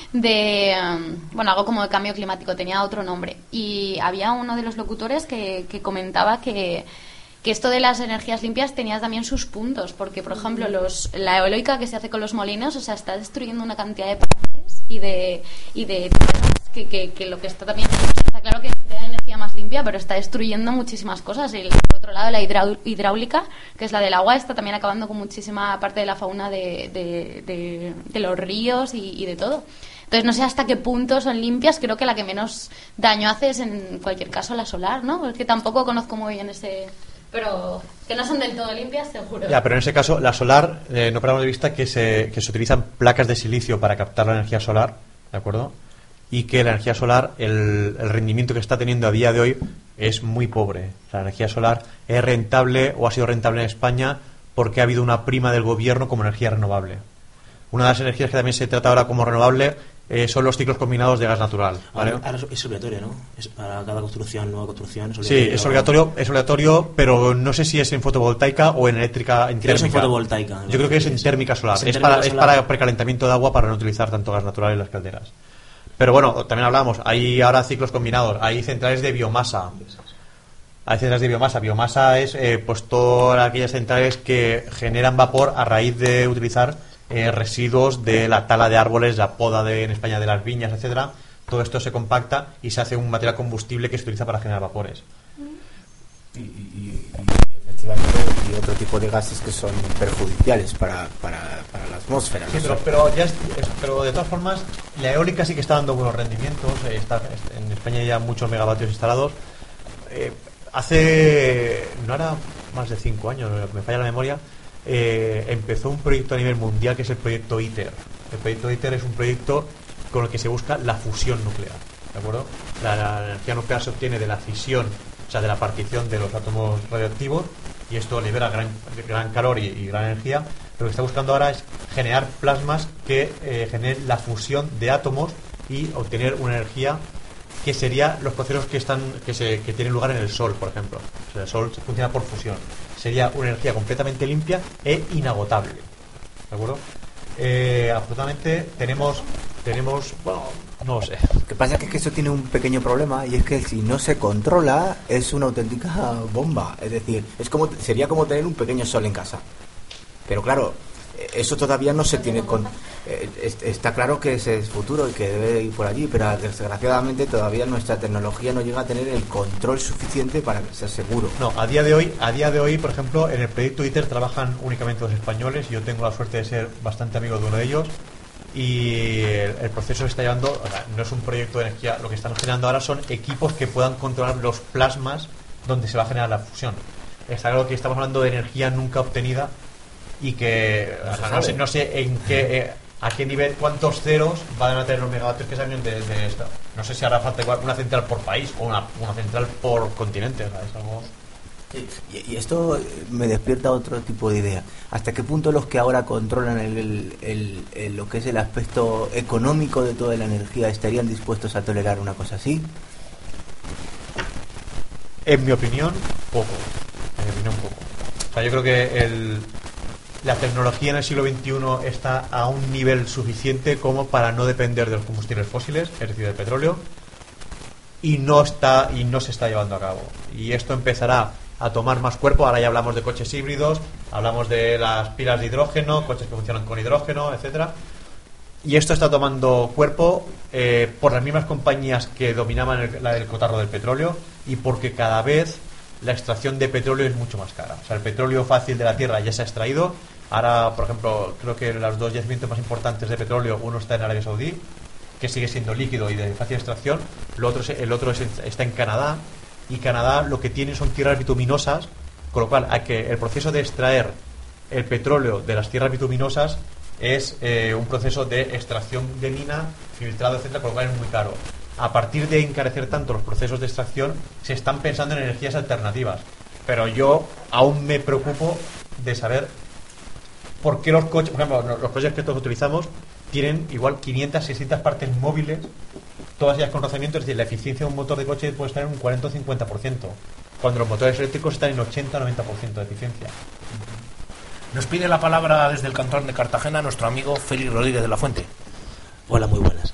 de um, bueno, algo como de cambio climático, tenía otro nombre, y había uno de los locutores que, que comentaba que que esto de las energías limpias tenía también sus puntos, porque por ejemplo los, la eólica que se hace con los molinos, o sea, está destruyendo una cantidad de parajes y de y de que, que, que lo que está también, está claro que crea energía más limpia, pero está destruyendo muchísimas cosas. Y por otro lado, la hidrau- hidráulica, que es la del agua, está también acabando con muchísima parte de la fauna de, de, de, de los ríos y, y de todo. Entonces no sé hasta qué punto son limpias. Creo que la que menos daño hace es en cualquier caso la solar, ¿no? Porque tampoco conozco muy bien ese... Pero que no son del todo limpias, seguro. Ya, pero en ese caso, la solar, eh, no perdamos de vista que se, que se utilizan placas de silicio para captar la energía solar, ¿de acuerdo? Y que la energía solar, el, el rendimiento que está teniendo a día de hoy es muy pobre. La energía solar es rentable o ha sido rentable en España porque ha habido una prima del gobierno como energía renovable. Una de las energías que también se trata ahora como renovable eh, son los ciclos combinados de gas natural, ¿vale? Ahora, ahora es obligatorio, ¿no? Es para cada construcción, nueva construcción. Es Sí, es obligatorio, es obligatorio, pero no sé si es en fotovoltaica o en eléctrica, en Creo que es en térmica. fotovoltaica. Yo creo que es en térmica solar. Es en Es, térmica para, es solar. para precalentamiento de agua para no utilizar tanto gas natural en las calderas. Pero bueno, también hablamos, hay ahora ciclos combinados, hay centrales de biomasa. Hay centrales de biomasa. Biomasa es eh, pues todas aquellas centrales que generan vapor a raíz de utilizar eh, residuos de la tala de árboles, la poda de, en España de las viñas, etcétera. Todo esto se compacta y se hace un material combustible que se utiliza para generar vapores. Y, y, y, y efectivamente y otro tipo de gases que son perjudiciales para, para, para la atmósfera. Sí, ¿no? pero, pero, ya es- es- pero de todas formas, la eólica sí que está dando buenos rendimientos. eh, Está, en España hay ya muchos megavatios instalados. Eh, hace, no era más de cinco años, me falla la memoria, eh, empezó un proyecto a nivel mundial que es el proyecto ITER. El proyecto ITER es un proyecto con el que se busca la fusión nuclear, ¿de acuerdo? La, la energía nuclear se obtiene de la fisión, o sea, de la partición de los átomos radioactivos, y esto libera gran, gran calor y, y gran energía. Lo que está buscando ahora es generar plasmas que eh, generen la fusión de átomos y obtener una energía que sería los procesos que están que se que tienen lugar en el Sol, por ejemplo. O sea, el Sol funciona por fusión. Sería una energía completamente limpia e inagotable, ¿de acuerdo? Eh, afortunadamente tenemos tenemos bueno, no lo sé. Lo que pasa es que, es que eso tiene un pequeño problema, y es que si no se controla es una auténtica bomba. Es decir, es como sería como tener un pequeño sol en casa. Pero claro, eh, eso todavía no se tiene con eh, es- está claro que ese es futuro y que debe ir por allí, pero desgraciadamente todavía nuestra tecnología no llega a tener el control suficiente para que sea seguro. No, a día de hoy, a día de hoy, por ejemplo, en el proyecto ITER trabajan únicamente los españoles. Yo tengo la suerte de ser bastante amigo de uno de ellos, y el, el proceso se está llevando, o sea, no es un proyecto de energía, lo que están generando ahora son equipos que puedan controlar los plasmas donde se va a generar la fusión. Está claro que estamos hablando de energía nunca obtenida y que No o se sea, no, sabe. sé, no sé en qué eh, a qué nivel, cuántos ceros van a tener los megavatios que salen de, de esto. No sé si hará falta igual una central por país o una, una central por continente, o sea, es algo... Y, y esto eh, me despierta otro tipo de idea. ¿Hasta qué punto los que ahora controlan el, el- el- el- lo que es el aspecto económico de toda la energía estarían dispuestos a tolerar una cosa así? En mi opinión, poco. En mi opinión, poco. O sea, yo creo que el, la tecnología en el siglo veintiuno está a un nivel suficiente como para no depender de los combustibles fósiles, es decir, del petróleo, y no está y no se está llevando a cabo. Y esto empezará a tomar más cuerpo. Ahora ya hablamos de coches híbridos, hablamos de las pilas de hidrógeno, coches que funcionan con hidrógeno, etcétera. Y esto está tomando cuerpo eh, por las mismas compañías que dominaban el, la del cotarro del petróleo, y porque cada vez la extracción de petróleo es mucho más cara. O sea, el petróleo fácil de la tierra ya se ha extraído. Ahora, por ejemplo, creo que los dos yacimientos más importantes de petróleo, uno está en Arabia Saudí, que sigue siendo líquido y de fácil extracción. Lo otro es- el otro es en- está en Canadá, y Canadá lo que tiene son tierras bituminosas, con lo cual hay que el proceso de extraer el petróleo de las tierras bituminosas es eh, un proceso de extracción de mina, filtrado, etcétera, con lo cual es muy caro. A partir de encarecer tanto los procesos de extracción, se están pensando en energías alternativas. Pero yo aún me preocupo de saber por qué los coches, por ejemplo, los coches que todos utilizamos tienen igual quinientas, seiscientas partes móviles, todas ellas con rozamiento. Es decir, la eficiencia de un motor de coche puede estar en un cuarenta o cincuenta por ciento, cuando los motores eléctricos están en ochenta o noventa por ciento de eficiencia. Nos pide la palabra desde el cantón de Cartagena nuestro amigo Félix Rodríguez de la Fuente. Hola, muy buenas.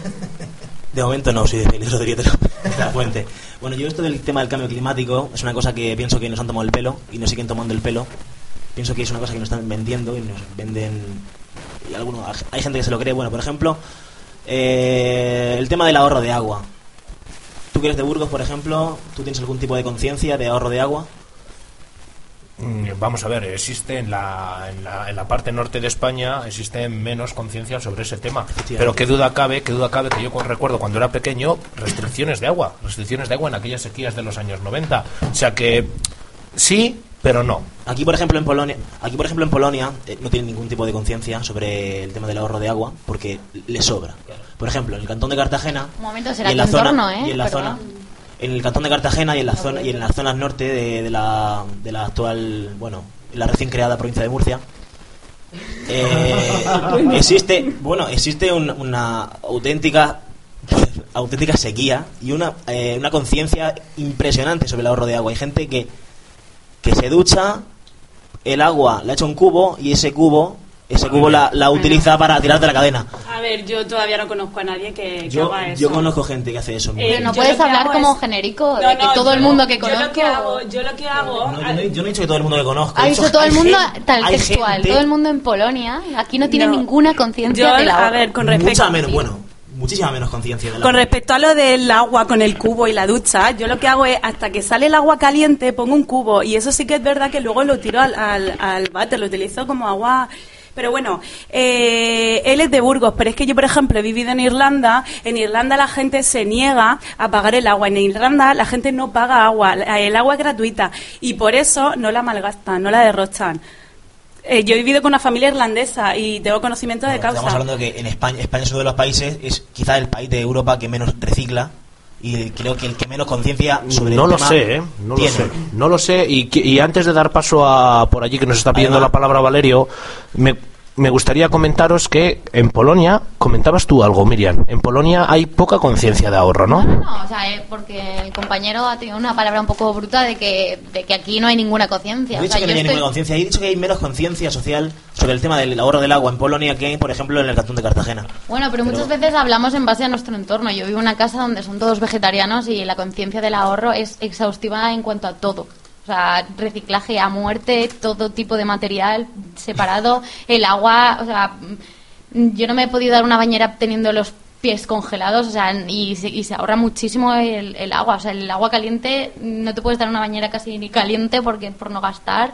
De momento no, soy de Félix Rodríguez de la Fuente. Bueno, yo esto del tema del cambio climático es una cosa que pienso que nos han tomado el pelo y nos siguen tomando el pelo. Pienso que es una cosa que nos están vendiendo y nos venden... Y algunos, hay gente que se lo cree. Bueno, por ejemplo, eh, el tema del ahorro de agua. Tú que eres de Burgos, por ejemplo, ¿tú tienes algún tipo de conciencia de ahorro de agua? Vamos a ver, existe en la, en la, en la parte norte de España existe menos conciencia sobre ese tema, pero qué duda cabe, qué duda cabe que yo recuerdo cuando era pequeño restricciones de agua, restricciones de agua en aquellas sequías de los años noventa, o sea que sí, pero no. Aquí por ejemplo en Polonia, aquí por ejemplo en Polonia eh, no tienen ningún tipo de conciencia sobre el tema del ahorro de agua porque les sobra. Por ejemplo, en el cantón de Cartagena, un momento, será y en la tu zona, entorno, ¿eh? y en la Perdón. zona en el cantón de Cartagena y en la zona y en las zonas norte de, de la de la actual, bueno, la recién creada provincia de Murcia, eh, existe, bueno, existe un, una auténtica auténtica sequía y una eh, una conciencia impresionante sobre el ahorro de agua. Hay gente que que se ducha, el agua la echa un cubo y ese cubo ese cubo la, la utiliza para tirar de la cadena. A ver, yo todavía no conozco a nadie que, que Yo, haga eso. yo conozco gente que hace eso. Eh, Pero no yo puedes lo que hablar hago como es- genérico de No, que no, todo yo- el mundo que yo lo conozco... que hago, yo lo que hago, No, yo, no, yo no he dicho que todo el mundo que conozco. Ha he dicho dicho todo que el hay mundo, gente- tal hay textual, gente- todo el mundo en Polonia, aquí no tiene No. ninguna conciencia Yo, del a ahorro. ver, con respecto, Mucha menos, bueno, muchísima menos conciencia del con agua. respecto a lo del agua con el cubo y la ducha, yo lo que hago es, hasta que sale el agua caliente, pongo un cubo. Y eso sí que es verdad que luego lo tiro al, al, al váter, lo utilizo como agua... Pero bueno, eh, él es de Burgos, pero es que yo, por ejemplo, he vivido en Irlanda. En Irlanda la gente se niega a pagar el agua. En Irlanda la gente no paga agua. El agua es gratuita. Y por eso no la malgastan, no la derrochan. Eh, yo he vivido con una familia irlandesa y tengo conocimiento de Bueno, causa. estamos hablando de que en España, España es uno de los países, es quizás el país de Europa que menos recicla y creo que el que menos conciencia sobre No el lo tema sé, ¿eh? No lo tiene. sé. No lo sé. Y, que- y antes de dar paso a por allí que nos está pidiendo Ahí va. la palabra Valerio, me, me gustaría comentaros que en Polonia, comentabas tú algo, Miriam, en Polonia hay poca conciencia de ahorro, No, ¿no? no, no, o sea, eh, porque el compañero ha tenido una palabra un poco bruta de que, de que aquí no hay ninguna conciencia. He O dicho sea, que no yo hay estoy- ninguna conciencia, he dicho que hay menos conciencia social sobre el tema del ahorro del agua en Polonia que hay, por ejemplo, en el cantón de Cartagena. Bueno, pero muchas Pero- veces hablamos en base a nuestro entorno. Yo vivo en una casa donde son todos vegetarianos y la conciencia del ahorro es exhaustiva en cuanto a todo. O sea, reciclaje a muerte, todo tipo de material separado, el agua, o sea, mm, yo no me he podido dar una bañera teniendo los pies congelados, o sea, y se, y se ahorra muchísimo el, el agua. O sea, el agua caliente, no te puedes dar una bañera casi ni caliente porque por no gastar.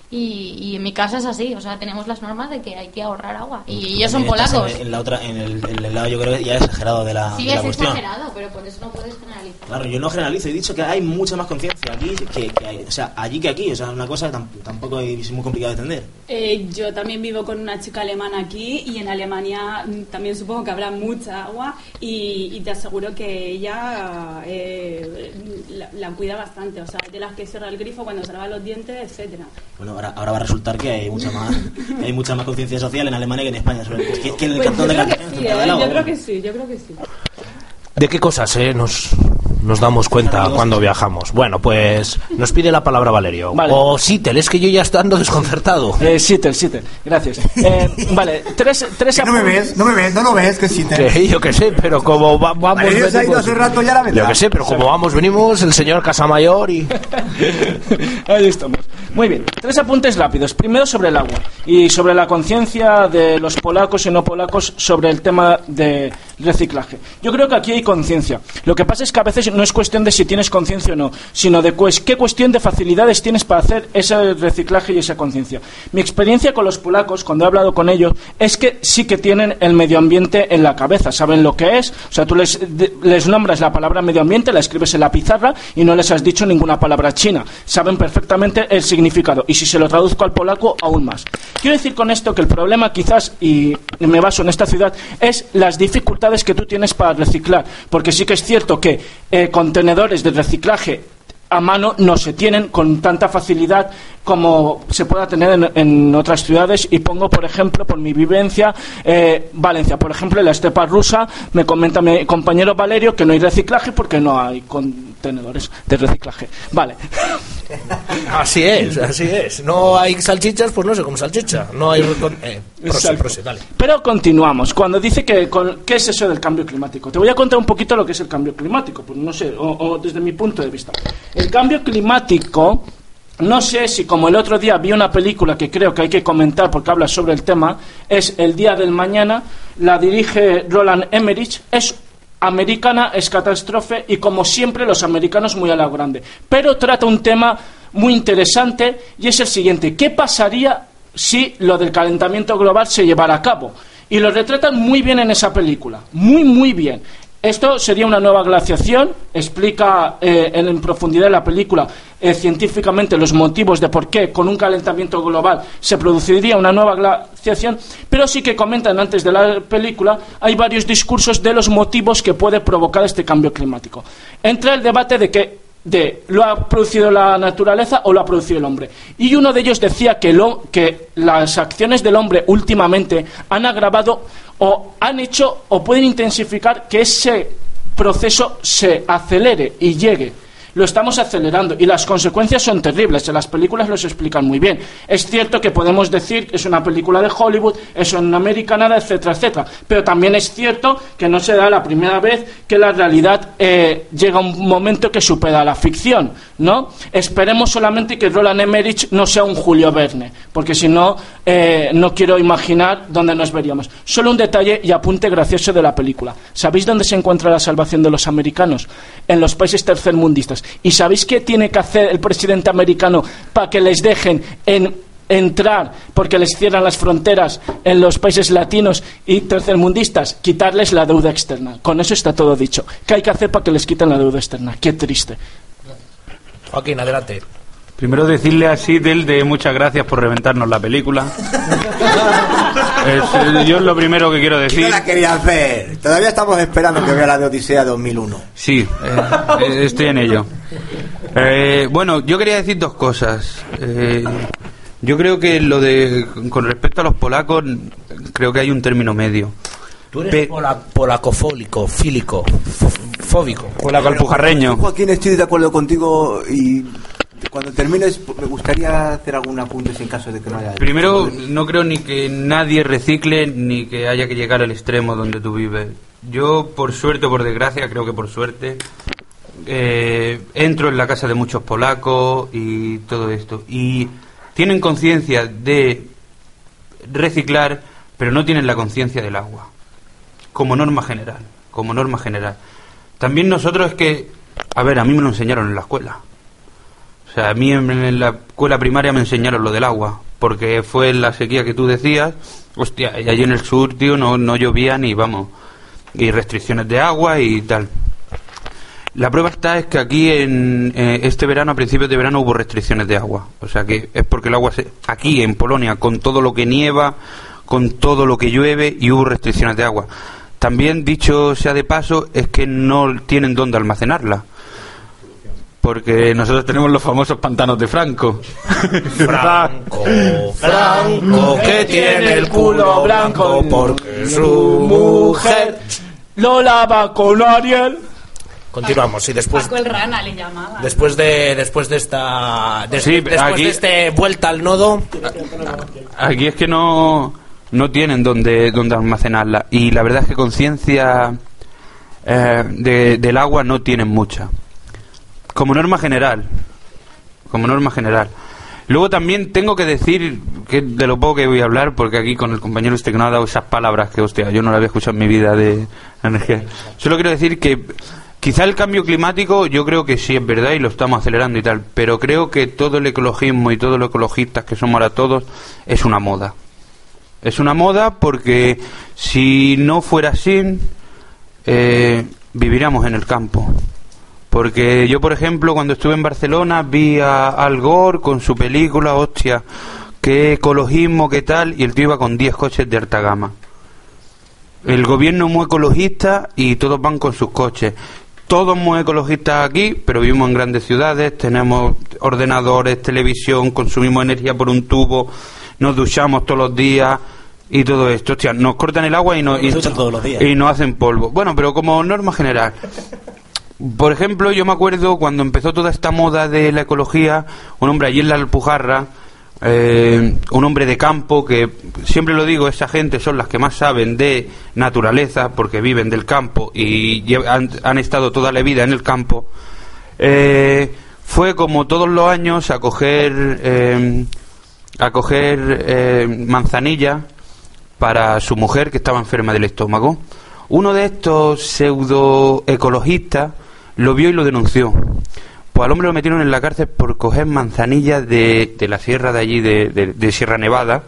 Y, y en mi casa es así, o sea, tenemos las normas de que hay que ahorrar agua. Y ellos son También estás polacos. En, en la otra, en el, en el lado yo creo que ya es exagerado de la, Sí, de la es cuestión. exagerado, pero por eso no puedes generalizar. Claro, yo no generalizo, he dicho que hay mucha más conciencia aquí que, que hay, o sea, allí que aquí, o sea, una cosa tam- tampoco es muy complicada de entender. Eh, yo también vivo con una chica alemana aquí y en Alemania mm, también supongo que habrá mucha agua y, y te aseguro que ella eh, la, la cuida bastante, o sea, de las que cierra el grifo cuando se lava los dientes, etcétera. Bueno, ahora, ahora va a resultar que hay mucha más que hay mucha más conciencia social en Alemania que en España, sobre que, que en el Pues cantón yo de creo que Cartagena. sí, en Ciudad ¿eh? del Agua, yo creo bueno. que sí, yo creo que sí. ¿De qué cosas eh, nos, nos damos cuenta Amigos. cuando viajamos? Bueno, pues nos pide la palabra Valerio. Vale. O Sitel, es que yo ya estando desconcertado. Eh, Sitel, Sitel, gracias. Eh, vale, tres, tres Que no me apun- ves, no me ves, no lo ves, que sí te... Que yo que sé, pero como va- vamos... Valerio se ha ido venimos- hace rato, ya la vendrá. Yo que sé, pero como vamos, venimos el señor Casamayor y... Ahí estamos. Muy bien, tres apuntes rápidos. Primero sobre el agua y sobre la conciencia de los polacos y no polacos sobre el tema de reciclaje. Yo creo que aquí hay conciencia. Lo que pasa es que a veces no es cuestión de si tienes conciencia o no, sino de pues, qué cuestión de facilidades tienes para hacer ese reciclaje y esa conciencia. Mi experiencia con los polacos, cuando he hablado con ellos, es que sí que tienen el medio ambiente en la cabeza, saben lo que es. O sea, tú les, de- les nombras la palabra medio ambiente, la escribes en la pizarra y no les has dicho ninguna palabra china. Saben perfectamente el significado y si se lo traduzco al polaco, aún más. Quiero decir con esto que el problema quizás, y me baso en esta ciudad, es las dificultades que tú tienes para reciclar, porque sí que es cierto que eh, contenedores de reciclaje a mano no se tienen con tanta facilidad como se pueda tener en, en otras ciudades, y pongo por ejemplo por mi vivencia eh, Valencia, por ejemplo en la estepa rusa me comenta mi compañero Valerio que no hay reciclaje porque no hay contenedores de reciclaje. Vale. Así es, así es. No hay salchichas, pues no se come salchicha. No hay... Eh, prose, prose, dale. Pero continuamos. Cuando dice que... Con, ¿qué es eso del cambio climático? Te voy a contar un poquito lo que es el cambio climático, pues no sé, o, o desde mi punto de vista. El cambio climático... No sé si, como el otro día vi una película que creo que hay que comentar porque habla sobre el tema, es El día del mañana, la dirige Roland Emmerich, es americana, es catástrofe y como siempre los americanos muy a la grande. Pero trata un tema muy interesante y es el siguiente: ¿qué pasaría si lo del calentamiento global se llevara a cabo? Y lo retratan muy bien en esa película, muy muy bien. Esto sería una nueva glaciación, explica eh, en, en profundidad la película eh, científicamente los motivos de por qué con un calentamiento global se produciría una nueva glaciación, pero sí que comentan antes de la película, hay varios discursos de los motivos que puede provocar este cambio climático. Entra el debate de que de lo ha producido la naturaleza o lo ha producido el hombre. Y uno de ellos decía que, lo, que las acciones del hombre últimamente han agravado o han hecho o pueden intensificar que ese proceso se acelere y llegue. Lo estamos acelerando y las consecuencias son terribles. En las películas los explican muy bien. Es cierto que podemos decir que es una película de Hollywood, es una americana, etcétera, etcétera. Pero también es cierto que no se da la primera vez que la realidad eh, llega a un momento que supera la ficción, ¿no? Esperemos solamente que Roland Emmerich no sea un Julio Verne, porque si no, eh, no quiero imaginar dónde nos veríamos. Solo un detalle y apunte gracioso de la película. ¿Sabéis dónde se encuentra la salvación de los americanos? En los países tercermundistas. ¿Y sabéis qué tiene que hacer el presidente americano para que les dejen en, entrar, porque les cierran las fronteras en los países latinos y tercermundistas? Quitarles la deuda externa. Con eso está todo dicho. ¿Qué hay que hacer para que les quiten la deuda externa? Qué triste. Joaquín, adelante. Primero decirle a Sidel de muchas gracias por reventarnos la película. Es, yo es lo primero que quiero decir. No la quería hacer. Todavía estamos esperando que vea la de Odisea dos mil uno. Sí, eh, estoy en ello. Eh, bueno, yo quería decir dos cosas. Eh, yo creo que lo de con respecto a los polacos, creo que hay un término medio. Tú eres Pe- pola, polacofólico, fílico, f- fóbico. Polaco alpujarreño. Joaquín, estoy de acuerdo contigo y cuando termines me gustaría hacer algún apunte en caso de que no haya... Primero, no creo ni que nadie recicle ni que haya que llegar al extremo donde tú vives. Yo, por suerte o por desgracia, creo que por suerte, eh, entro en la casa de muchos polacos y todo esto. Y tienen conciencia de reciclar, pero no tienen la conciencia del agua. Como norma general, como norma general. También nosotros es que, a ver, a mí me lo enseñaron en la escuela. O sea, a mí en la escuela primaria me enseñaron lo del agua, porque fue la sequía que tú decías. Hostia, y allí en el sur, tío, no, no llovía ni, vamos, y restricciones de agua y tal. La prueba está es que aquí en eh, este verano, a principios de verano, hubo restricciones de agua. O sea, que es porque el agua, se, aquí en Polonia, con todo lo que nieva, con todo lo que llueve, y hubo restricciones de agua. También, dicho sea de paso, es que no tienen dónde almacenarla. Porque nosotros tenemos los famosos pantanos de Franco. Franco, Franco, que tiene el culo blanco porque su mujer lo lava con Ariel. Continuamos y después Paco el Rana le llamaba. después de después de esta de, Sí, después aquí- de este vuelta al nodo. Aquí es que no, no tienen donde, donde almacenarla. Y la verdad es que conciencia eh, de, del agua no tienen mucha. Como norma general. Como norma general. Luego también tengo que decir que de lo poco que voy a hablar, porque aquí con el compañero este que no ha dado esas palabras que, hostia, yo no las había escuchado en mi vida de energía. Solo quiero decir que quizá el cambio climático, yo creo que sí es verdad y lo estamos acelerando y tal, pero creo que todo el ecologismo y todos los ecologistas que somos ahora todos es una moda. Es una moda porque si no fuera así, eh, viviríamos en el campo. Porque yo, por ejemplo, cuando estuve en Barcelona vi a Al Gore con su película, hostia, qué ecologismo, qué tal, y el tío iba con diez coches de alta gama. El gobierno es muy ecologista y todos van con sus coches. Todos muy ecologistas aquí, pero vivimos en grandes ciudades, tenemos ordenadores, televisión, consumimos energía por un tubo, nos duchamos todos los días y todo esto. Hostia, nos cortan el agua y, no, y, Nos duchan todos los días. y nos hacen polvo. Bueno, pero como norma general. por ejemplo, yo me acuerdo cuando empezó toda esta moda de la ecología, un hombre allí en la Alpujarra, eh, un hombre de campo, que siempre lo digo, esa gente son las que más saben de naturaleza porque viven del campo y lle- han, han estado toda la vida en el campo, eh, fue como todos los años a coger, eh, a coger eh, manzanilla para su mujer que estaba enferma del estómago. Uno de estos pseudo ecologistas lo vio y lo denunció. Pues al hombre lo metieron en la cárcel por coger manzanillas de, de la sierra de allí, de, de, de Sierra Nevada.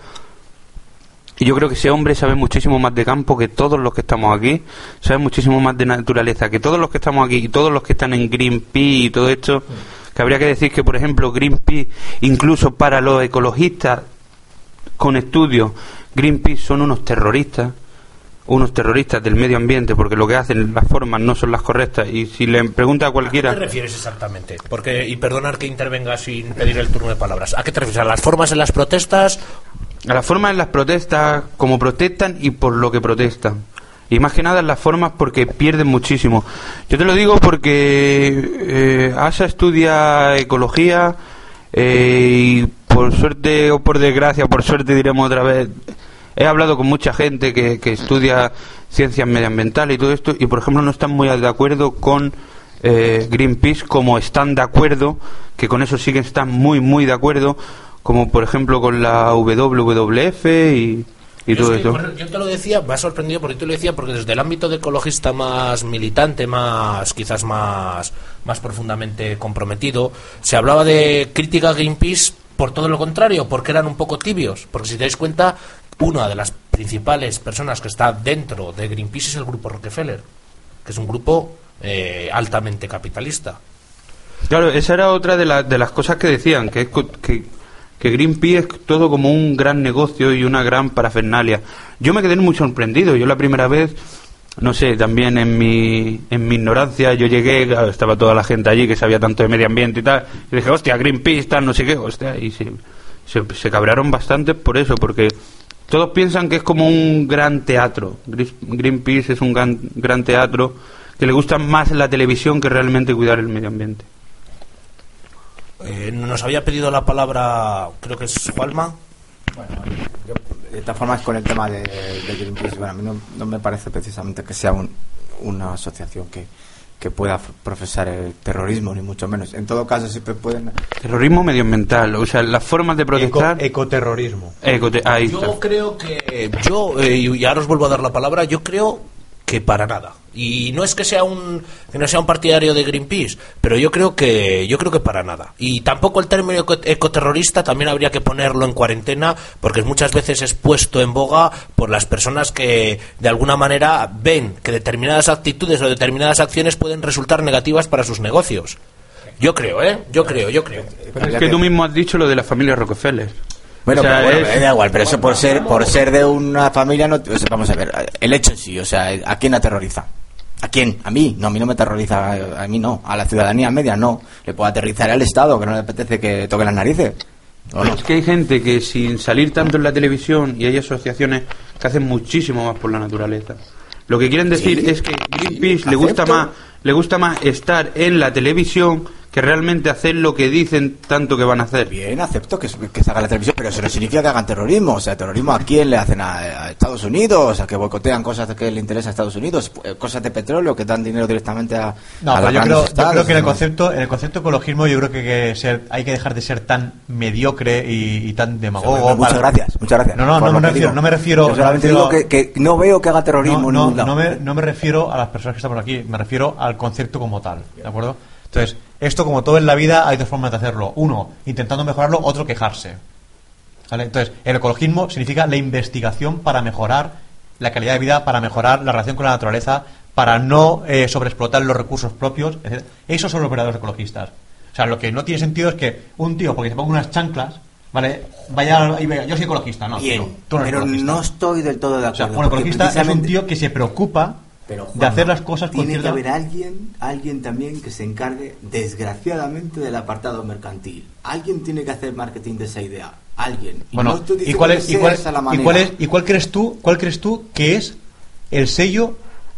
Y yo creo que ese hombre sabe muchísimo más de campo que todos los que estamos aquí, sabe muchísimo más de naturaleza que todos los que estamos aquí y todos los que están en Greenpeace y todo esto. Que habría que decir que, por ejemplo, Greenpeace, incluso para los ecologistas con estudios, Greenpeace son unos terroristas. Unos terroristas del medio ambiente, porque lo que hacen, las formas no son las correctas. Y si le pregunta a cualquiera... ¿A qué te refieres exactamente? Porque, y perdonar que intervenga sin pedir el turno de palabras. ¿A qué te refieres? ¿A las formas en las protestas? A las formas en las protestas, como protestan y por lo que protestan. Y más que nada en las formas porque pierden muchísimo. Yo te lo digo porque eh, Asa estudia ecología eh, y por suerte o por desgracia, por suerte diremos otra vez... He hablado con mucha gente que, que estudia ciencias medioambientales y todo esto, y por ejemplo no están muy de acuerdo con eh, Greenpeace, como están de acuerdo, que con eso sí que están muy, muy de acuerdo, como por ejemplo con la W W F y, y todo es que, eso. por- yo te lo decía, me ha sorprendido porque te lo decía, porque desde el ámbito de ecologista más militante, más quizás más, más profundamente comprometido, se hablaba de crítica a Greenpeace por todo lo contrario, porque eran un poco tibios. Porque si te dais cuenta, una de las principales personas que está dentro de Greenpeace es el grupo Rockefeller, que es un grupo eh, altamente capitalista. Claro, esa era otra de, la- de las cosas que decían, que, es co- que, que Greenpeace es todo como un gran negocio y una gran parafernalia. Yo me quedé muy sorprendido. Yo la primera vez, no sé, también en mi, en mi ignorancia, yo llegué, claro, estaba toda la gente allí que sabía tanto de medio ambiente y tal, y dije, hostia, Greenpeace, tal, no sé qué, hostia, y se, se, se cabrearon bastante por eso, porque todos piensan que es como un gran teatro. Gre- Greenpeace es un gran, gran teatro que le gusta más la televisión que realmente cuidar el medio ambiente. Eh, nos había pedido la palabra, creo que es Juanma. Yo, de todas formas, con el tema de, de Greenpeace, bueno, a mí no, no me parece precisamente que sea un- una asociación que, que pueda f- profesar el terrorismo, ni mucho menos. En todo caso, siempre pueden... Terrorismo medioambiental, o sea, las formas de Eco- protestar... ecoterrorismo. Ecote- ahí está. Yo creo que yo eh, y ahora os vuelvo a dar la palabra. Yo creo que para nada. Y no es que sea un que no sea un partidario de Greenpeace, pero yo creo que yo creo que para nada. Y tampoco el término eco- ecoterrorista también habría que ponerlo en cuarentena, porque muchas veces es puesto en boga por las personas que de alguna manera ven que determinadas actitudes o determinadas acciones pueden resultar negativas para sus negocios. Yo creo, ¿eh? Yo creo, yo creo. Pero es que tú mismo has dicho lo de la familia Rockefeller. Bueno, O sea, pero bueno, es- da igual, pero eso por ser por ser de una familia, no, o sea, vamos a ver, el hecho en sí, o sea, ¿a quién aterroriza? ¿A quién? ¿A mí? No, a mí no me aterroriza, a mí no, a la ciudadanía media no, le puede aterrorizar al Estado, que no le apetece que toque las narices. ¿O no? Es que hay gente que sin salir tanto en la televisión, y hay asociaciones que hacen muchísimo más por la naturaleza. Lo que quieren decir Sí, es que Greenpeace sí, le gusta acepto. más le gusta más estar en la televisión que realmente hacer lo que dicen tanto que van a hacer. Bien, acepto que, que se haga la televisión, pero eso no significa que hagan terrorismo. O sea, terrorismo ¿a quién le hacen? A, a Estados Unidos, a que boicotean cosas que le interesan a Estados Unidos, eh, cosas de petróleo que dan dinero directamente a, No, a pero los yo grandes creo, yo estados, creo que en el ¿no? concepto, en el concepto ecologismo yo creo que, que ser, hay que dejar de ser tan mediocre y, y tan demagogo. Muchas para- gracias, muchas gracias. No, no, por no lo me que refiero, digo. no me refiero. Yo solamente me digo refiero- que, que no veo que haga terrorismo no, en no, ningún lado. no me, no me refiero a las personas que estamos aquí, me refiero al concepto como tal, ¿de acuerdo? Entonces, esto como todo en la vida hay dos formas de hacerlo. Uno, intentando mejorarlo, otro, quejarse. ¿Vale? Entonces, el ecologismo significa la investigación para mejorar la calidad de vida, para mejorar la relación con la naturaleza, para no eh, sobreexplotar los recursos propios, etcétera. Esos son los verdaderos ecologistas. O sea, lo que no tiene sentido es que un tío, porque se ponga unas chanclas, ¿vale? Vaya y vea, yo soy ecologista, no, Bien, tío, tú no eres pero ecologista. no estoy del todo de O sea, acuerdo. un porque ecologista es un precisamente- tío que se preocupa Pero, de Juanma, hacer las cosas con tiene que cierta... haber alguien, alguien también que se encargue, desgraciadamente, del apartado mercantil. Alguien tiene que hacer marketing de esa idea. Alguien. Y Bueno, no estoy ¿y diciendo cuál que es y sea cuál, esa la y manera. cuál es y cuál crees tú, cuál crees tú que es el sello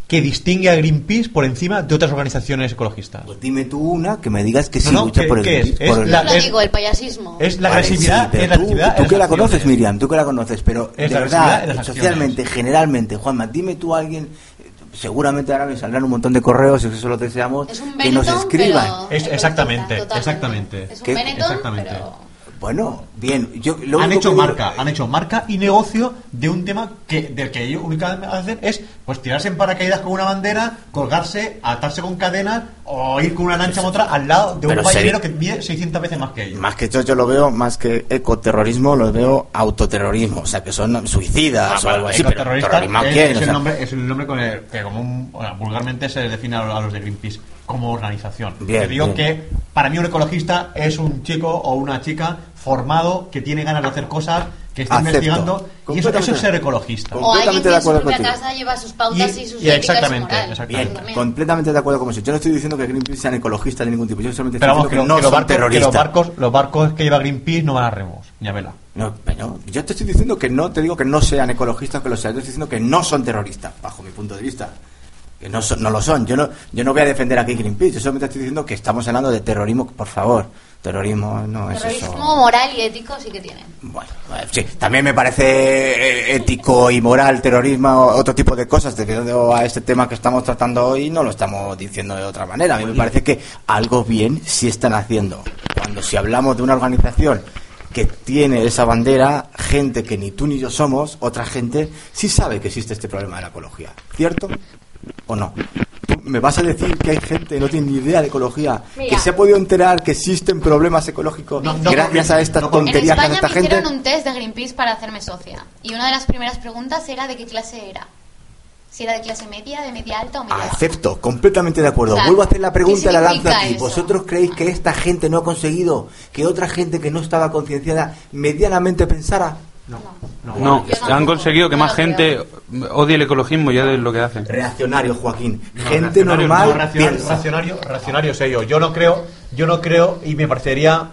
que distingue a Greenpeace por encima de otras organizaciones ecologistas? Pues dime tú una que me digas que sí No, no, lucha ¿qué- por el... qué es? por Es el- la- Yo lo digo, el payasismo. Es la Vale, agresividad, sí, pero es la tú, agresividad. tú en que las la conoces, acciones. Miriam, tú que la conoces, pero Es de la agresividad en verdad, las socialmente, acciones. generalmente, Juanma, dime tú a alguien, eh, seguramente ahora me saldrán un montón de correos, y eso lo deseamos, Es un que nos Benetton, escriban. pero Es- exactamente, ecologista, totalmente. exactamente. Es un ¿Qué? Benetton, Exactamente. pero... Bueno, bien, yo lo Han único hecho que digo- marca, han hecho marca y negocio de un tema que del que ellos únicamente hacen es pues tirarse en paracaídas con una bandera, colgarse, atarse con cadenas o ir con una lancha motra al lado de un Pero ballenero sería- que mide seiscientas veces más que ellos. Más que eso yo lo veo, más que ecoterrorismo, lo veo autoterrorismo, o sea, que son suicidas o algo así, pero Ecoterrorista terrorismo a es, quién, es o el sea, nombre, es el nombre con el que como un- bueno, vulgarmente se les define a los, a los de Greenpeace como organización. Bien, Te digo bien. que para mí un ecologista es un chico o una chica formado que tiene ganas de hacer cosas, que está Acepto. investigando y eso, eso Completamente. es ser ecologista. O alguien Completamente que de en su acuerdo propia contigo. casa lleva sus pautas y, Y- sus y éticas exactamente, y moral. exactamente. bien, También. completamente de acuerdo con eso. Yo no estoy diciendo que Greenpeace sean ecologistas de ningún tipo, yo solamente estoy Pero vamos, que, diciendo lo- que, que no los son barcos, que los terroristas. barcos, los barcos que lleva Greenpeace no van a remos, ni a vela. No, bueno, yo te estoy diciendo que no, te digo que no sean ecologistas, que lo sean, yo estoy diciendo que no son terroristas, bajo mi punto de vista. Que no, son, no lo son. Yo no, yo no voy a defender aquí Greenpeace, yo solamente estoy diciendo que estamos hablando de terrorismo, por favor. Terrorismo no es Terrorismo eso. moral y ético sí que tienen. Bueno, eh, sí, también me parece eh, ético y moral, terrorismo, otro tipo de cosas. Debido a este tema que estamos tratando hoy, no lo estamos diciendo de otra manera. A mí me parece que algo bien sí están haciendo. Cuando si hablamos de una organización que tiene esa bandera, gente que ni tú ni yo somos, otra gente sí sabe que existe este problema de la ecología. ¿Cierto o no? ¿Tú me vas a decir que hay gente que no tiene ni idea de ecología, Mira. que se ha podido enterar que existen problemas ecológicos No, no, gracias a estas no, En tonterías que hace España esta me gente? hicieron un test de Greenpeace para hacerme socia. Y una de las primeras preguntas era de qué clase era. Si era de clase media, de media alta o media baja. Acepto, completamente de acuerdo. O sea, Vuelvo a hacer la pregunta ¿qué y la lanzo significa aquí. eso? ¿Vosotros creéis que esta gente no ha conseguido que otra gente que no estaba concienciada medianamente pensara? No, No, Yo tampoco, han conseguido que no más lo gente odie el ecologismo ya de lo que hacen. Reaccionario, Joaquín. No, gente reaccionario, normal no, reaccionario, piensa. reaccionario, reaccionario sé yo. Yo no creo, yo no creo y me parecería,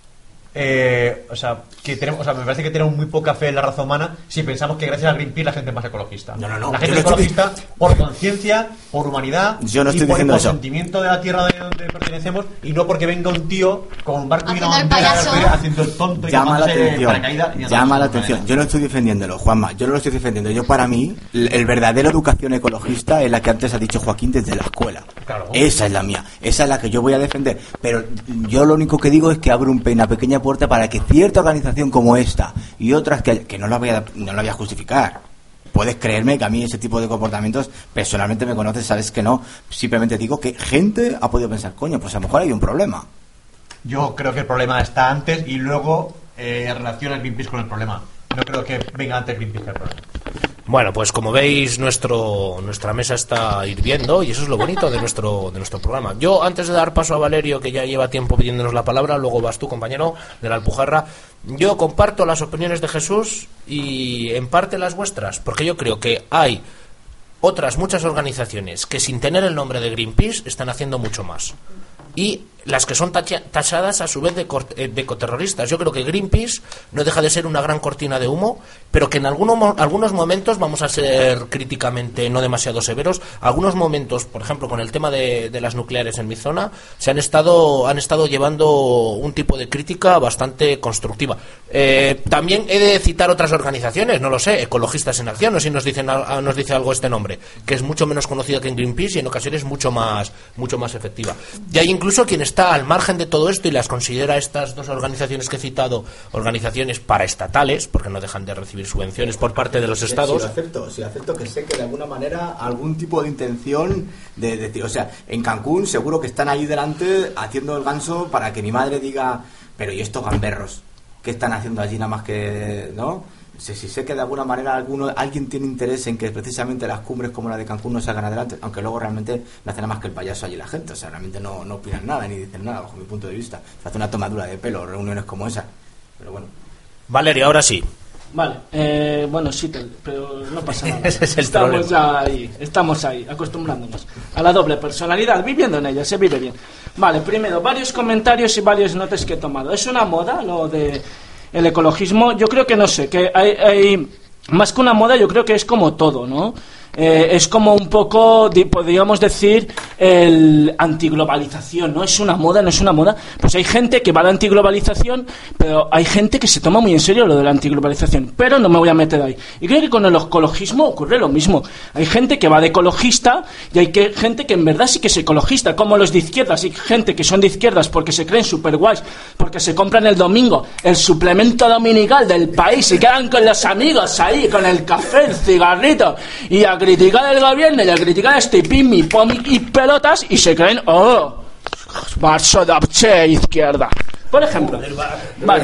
eh, o sea, que tenemos, o sea, me parece que tenemos muy poca fe en la raza humana si pensamos que gracias a Greenpeace la gente es más ecologista. No, no, no, La yo gente no es estoy- ecologista por conciencia, por humanidad, Yo no y estoy por, diciendo por eso. sentimiento de la tierra de donde pertenecemos y no porque venga un tío con un barco y una Haciendo el bandera payaso. haciendo el tonto y Llama la tomándose atención. paracaídas y Llama andándose la con atención. cadena. Yo no estoy defendiéndolo, Juanma. Yo no lo estoy defendiendo. Yo, para mí, l- el verdadero educación ecologista es la que antes ha dicho Joaquín desde la escuela. Claro. Esa es la mía. Esa es la que yo voy a defender. Pero yo lo único que digo es que abro un pe- una pequeña puerta para que cierta organización como esta y otras que, que no la voy a, no la voy a justificar. Puedes creerme que a mí ese tipo de comportamientos, personalmente me conoces, sabes que no. Simplemente digo que gente ha podido pensar, coño, pues a lo mejor hay un problema. Yo creo que el problema está antes y luego eh, relaciona Greenpeace con el problema. No creo que venga antes Greenpeace que el problema. Bueno, pues como veis, nuestro nuestra mesa está hirviendo y eso es lo bonito de nuestro de nuestro programa. Yo, antes de dar paso a Valerio, que ya lleva tiempo pidiéndonos la palabra, luego vas tú, compañero, de la Alpujarra, yo comparto las opiniones de Jesús y en parte las vuestras, porque yo creo que hay otras muchas organizaciones que sin tener el nombre de Greenpeace están haciendo mucho más. Y las que son tacha- tachadas a su vez de, cor- eh, de ecoterroristas. Yo creo que Greenpeace no deja de ser una gran cortina de humo, pero que en algunos, mo- algunos momentos, vamos a ser críticamente no demasiado severos, algunos momentos, por ejemplo, con el tema de, de las nucleares en mi zona, se han estado, han estado llevando un tipo de crítica bastante constructiva. Eh, también he de citar otras organizaciones, no lo sé, Ecologistas en Acción, no sé si nos, dicen, al- nos dice algo este nombre, que es mucho menos conocida que en Greenpeace y en ocasiones mucho más, mucho más efectiva. Y hay incluso quien está al margen de todo esto y las considera estas dos organizaciones que he citado organizaciones paraestatales, porque no dejan de recibir subvenciones por parte de los estados. Sí, lo acepto, sí, acepto que sé que de alguna manera algún tipo de intención de decir, o sea, en Cancún seguro que están ahí delante haciendo el ganso para que mi madre diga, pero ¿y estos gamberros? ¿Qué están haciendo allí nada más que, no? Sí, sí, sé que de alguna manera alguno, alguien tiene interés en que precisamente las cumbres como la de Cancún no salgan adelante, aunque luego realmente no hace nada más que el payaso allí la gente, o sea, realmente no, no opinan nada ni dicen nada bajo mi punto de vista. Se hace una tomadura de pelo, reuniones como esa, pero bueno. Valerio, ahora sí. Vale, eh, bueno, sí, te- pero no pasa nada. Ese es el estamos problema. ya ahí, estamos ahí, acostumbrándonos a la doble personalidad, viviendo en ella, se vive bien. Vale, primero, varios comentarios y varias notas que he tomado. ¿Es una moda lo de el ecologismo? Yo creo que no sé, que hay, hay más que una moda, yo creo que es como todo, ¿no? Eh, es como un poco, di- podríamos decir, el antiglobalización, ¿no? Es una moda, no es una moda. Pues hay gente que va a la antiglobalización, pero hay gente que se toma muy en serio lo de la antiglobalización. Pero no me voy a meter ahí. Y creo que con el ecologismo ocurre lo mismo. Hay gente que va de ecologista y hay que, gente que en verdad sí que es ecologista, como los de izquierdas. Hay gente que son de izquierdas porque se creen super guays, porque se compran el domingo el suplemento dominical del País y quedan con los amigos ahí, con el café, el cigarrito, y a criticar el gobierno y a criticar este pimi, pomi y pelotas, y se creen, oh, marxo de izquierda. Por ejemplo. Vale.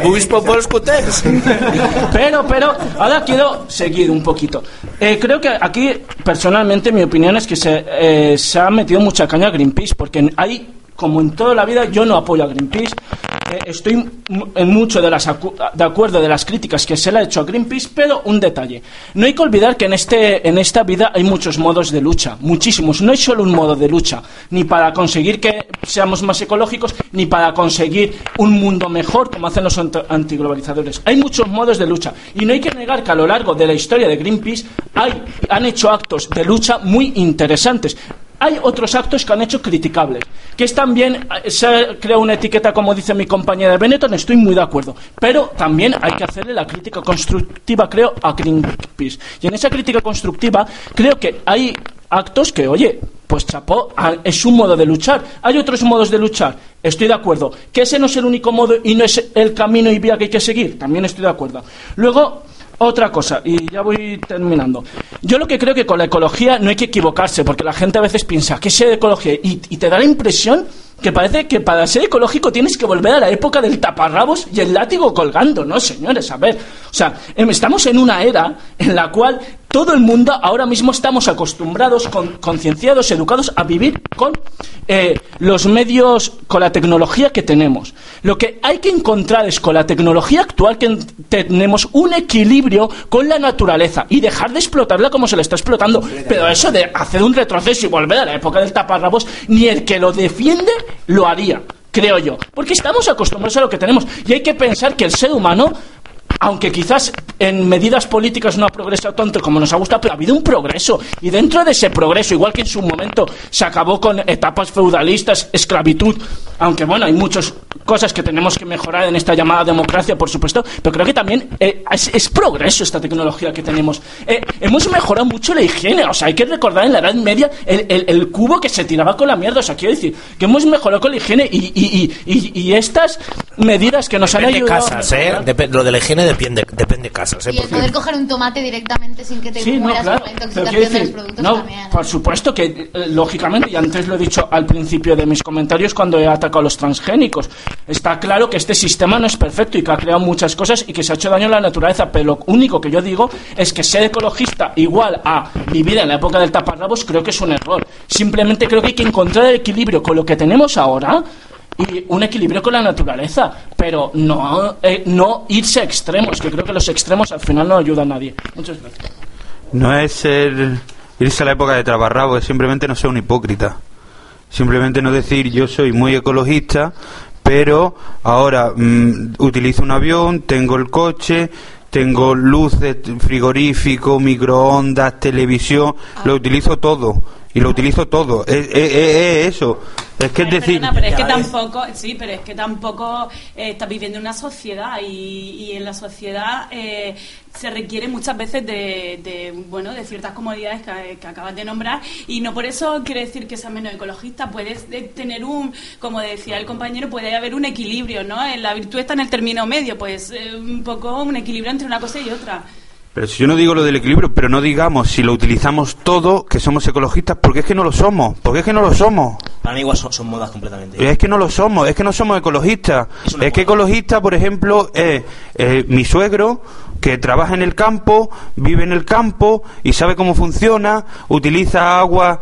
Pero, pero, ahora quiero seguir un poquito. Eh, creo que aquí, personalmente, mi opinión es que se, eh, se ha metido mucha caña a Greenpeace, porque hay, como en toda la vida, yo no apoyo a Greenpeace. Eh, estoy en mucho de, las acu- de acuerdo de las críticas que se le ha hecho a Greenpeace, pero un detalle. No hay que olvidar que en, este, en esta vida hay muchos modos de lucha, muchísimos. No hay solo un modo de lucha, ni para conseguir que seamos más ecológicos, ni para conseguir un mundo mejor, como hacen los ant- antiglobalizadores. Hay muchos modos de lucha. Y no hay que negar que a lo largo de la historia de Greenpeace hay, han hecho actos de lucha muy interesantes. Hay otros actos que han hecho criticables, que es también, se crea una etiqueta, como dice mi compañera Benetton, estoy muy de acuerdo, pero también hay que hacerle la crítica constructiva, creo, a Greenpeace. Y en esa crítica constructiva creo que hay actos que, oye, pues chapó, es un modo de luchar. Hay otros modos de luchar, estoy de acuerdo. Que ese no es el único modo y no es el camino y vía que hay que seguir, también estoy de acuerdo. Luego, otra cosa, y ya voy terminando. Yo lo que creo que con la ecología no hay que equivocarse, porque la gente a veces piensa, ¿qué es ecología? Y, y te da la impresión que parece que para ser ecológico tienes que volver a la época del taparrabos y el látigo colgando. No, señores, a ver. O sea, estamos en una era en la cual todo el mundo ahora mismo estamos acostumbrados, con, concienciados, educados a vivir con eh, los medios, con la tecnología que tenemos. Lo que hay que encontrar es, con la tecnología actual, que tenemos un equilibrio con la naturaleza y dejar de explotarla como se la está explotando. Pero eso de hacer un retroceso y volver a la época del taparrabos, ni el que lo defiende lo haría, creo yo. Porque estamos acostumbrados a lo que tenemos. Y hay que pensar que el ser humano, aunque quizás en medidas políticas no ha progresado tanto como nos ha gustado, pero ha habido un progreso. Y dentro de ese progreso, igual que en su momento se acabó con etapas feudalistas, esclavitud, aunque bueno, hay muchas cosas que tenemos que mejorar en esta llamada democracia, por supuesto, pero creo que también eh, es, es progreso esta tecnología que tenemos. Eh, hemos mejorado mucho la higiene, o sea, hay que recordar en la Edad Media el, el, el cubo que se tiraba con la mierda, o sea, quiero decir, que hemos mejorado con la higiene y, y, y, y, y estas medidas que nos depende han ayudado... Casas, ¿eh? Dep- lo de la higiene depende, depende casas, ¿eh? Y el poder coger un tomate directamente sin que te Sí, no, mueras claro. por la Pero intoxicación quiero de los decir, productos no, también. ¿eh? por supuesto que, eh, lógicamente, y antes lo he dicho al principio de mis comentarios cuando he atacado a los transgénicos, está claro que este sistema no es perfecto y que ha creado muchas cosas y que se ha hecho daño a la naturaleza, pero lo único que yo digo es que ser ecologista igual a vivir en la época del taparrabos creo que es un error. Simplemente creo que hay que encontrar el equilibrio con lo que tenemos ahora y un equilibrio con la naturaleza, pero no, eh, no irse a extremos, que creo que los extremos al final no ayudan a nadie. Muchas gracias. No es el irse a la época de taparrabos, es simplemente no ser un hipócrita. Simplemente no decir yo soy muy ecologista, pero ahora mmm, utilizo un avión, tengo el coche, tengo luces, frigorífico, microondas, televisión, lo utilizo todo. Y lo utilizo todo. Es, es, es, es eso. Es que es decir... Perdona, pero es que tampoco, sí, pero es que tampoco eh, estás viviendo en una sociedad y, y en la sociedad eh, se requiere muchas veces de, de, bueno, de ciertas comodidades que, que acabas de nombrar y no por eso quiere decir que seas menos ecologista. Puedes tener un, como decía el compañero, puede haber un equilibrio, ¿no? La virtud está en el término medio, pues eh, un poco un equilibrio entre una cosa y otra. Pero si yo no digo lo del equilibrio, pero no digamos si lo utilizamos todo que somos ecologistas, porque es que no lo somos, porque es que no lo somos. Para mí igual son, son modas completamente. Es que no lo somos, es que no somos ecologistas. Es, es que ecologista, por ejemplo, es eh, mi suegro que trabaja en el campo, vive en el campo y sabe cómo funciona, utiliza agua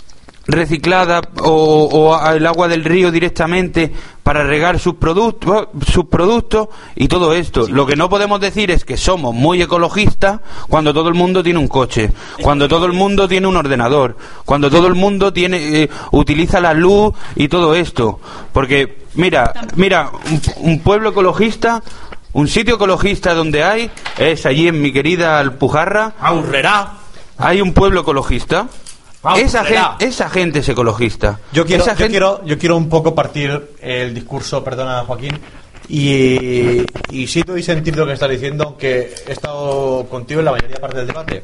reciclada o, o el agua del río directamente para regar sus productos, sus productos y todo esto. Sí, lo que no podemos decir es que somos muy ecologistas cuando todo el mundo tiene un coche, cuando todo el mundo tiene un ordenador, cuando todo el mundo tiene eh, utiliza la luz y todo esto. Porque mira, mira, un, un pueblo ecologista, un sitio ecologista donde hay es allí en mi querida Alpujarra. Aurrera. hay un pueblo ecologista. Vamos, esa, verá. gente, esa gente es ecologista. Yo quiero, Esa yo, gente- quiero, yo quiero un poco partir el discurso, perdona Joaquín, y, y sí doy sentir lo que estás diciendo, aunque he estado contigo en la mayoría parte del debate.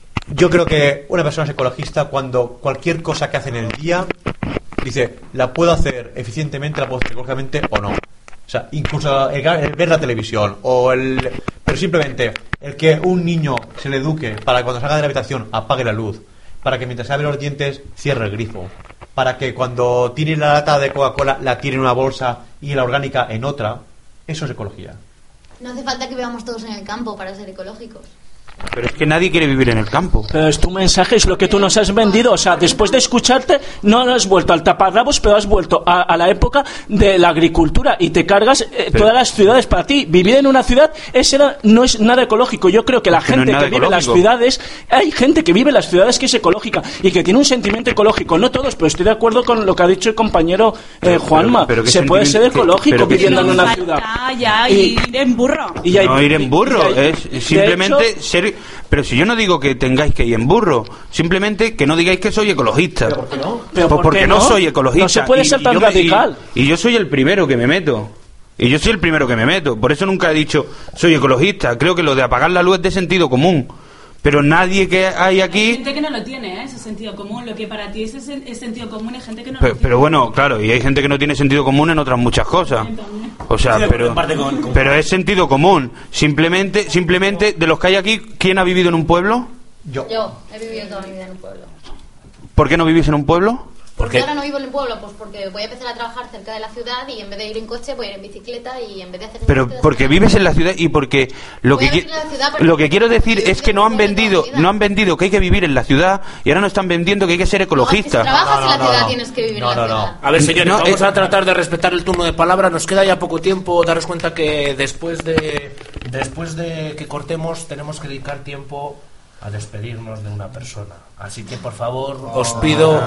Yo creo que una persona es ecologista cuando cualquier cosa que hace en el día dice, la puedo hacer eficientemente, la puedo hacer ecológicamente o no. O sea, incluso el, el ver la televisión o el... Pero simplemente el que un niño se le eduque para que cuando salga de la habitación apague la luz, para que mientras se abre los dientes cierre el grifo, para que cuando tire la lata de Coca-Cola la tire en una bolsa y la orgánica en otra, eso es ecología. No hace falta que vivamos todos en el campo para ser ecológicos. Pero es que nadie quiere vivir en el campo. Pero es tu mensaje, es lo que tú nos has vendido. O sea, después de escucharte, no has vuelto al taparrabos, pero has vuelto a, a la época de la agricultura y te cargas eh, Pero- todas las ciudades. Para ti, vivir en una ciudad es era- no es nada ecológico. Yo creo que la Es que no es gente nada que vive en las ecológico. ciudades, hay gente que vive en las ciudades que es ecológica y que tiene un sentimiento ecológico. No todos, pero estoy de acuerdo con lo que ha dicho el compañero eh, Pero- Juanma. pero- pero ¿qué Se puede ser sentimiento- ecológico pero qué viviendo en No una falta ciudad. ya Y- ir en burro. Y hay- No ir en burro, y hay- es de simplemente hecho- ser... Pero si yo no digo que tengáis que ir en burro, simplemente que no digáis que soy ecologista. ¿Pero Pues por porque qué no? no? soy ecologista. No se puede ser tan yo me- radical. Y, y yo soy el primero que me meto. Y yo soy el primero que me meto. Por eso nunca he dicho soy ecologista. Creo que lo de apagar la luz es de sentido común. Pero nadie que hay Hay aquí... gente que no lo tiene, ¿eh? Ese sentido común. Lo que para ti es, ese- es sentido común, hay gente que no Pero, lo tiene. pero bueno, claro, y hay gente que no tiene sentido común en otras muchas cosas. O sea, Sí, pero, en parte con- con- pero es sentido común. Simplemente, simplemente, de los que hay aquí, ¿quién ha vivido en un pueblo? Yo. Yo he vivido toda mi vida en un pueblo. ¿Por qué no vivís en un pueblo? Porque Porque ahora no vivo en un pueblo, pues porque voy a empezar a trabajar cerca de la ciudad y en vez de ir en coche voy a ir en bicicleta y en vez de hacer... Pero deporte, porque hacer- vives en la ciudad y porque lo Voy que a qui- vivir en la ciudad porque- lo que quiero decir porque es que no han vivo en toda vendido mi vida. no han vendido que hay que vivir en la ciudad y ahora no están vendiendo que hay que ser No, es que si ecologista. trabajas No, no, en la no, ciudad no. tienes que vivir No, en la no, no. ciudad. A ver, señores, No, vamos eh, a tratar de respetar el turno de palabra. Nos queda ya poco tiempo. Daros cuenta que después de después de que cortemos tenemos que dedicar tiempo a despedirnos de una persona. Así que por favor os pido,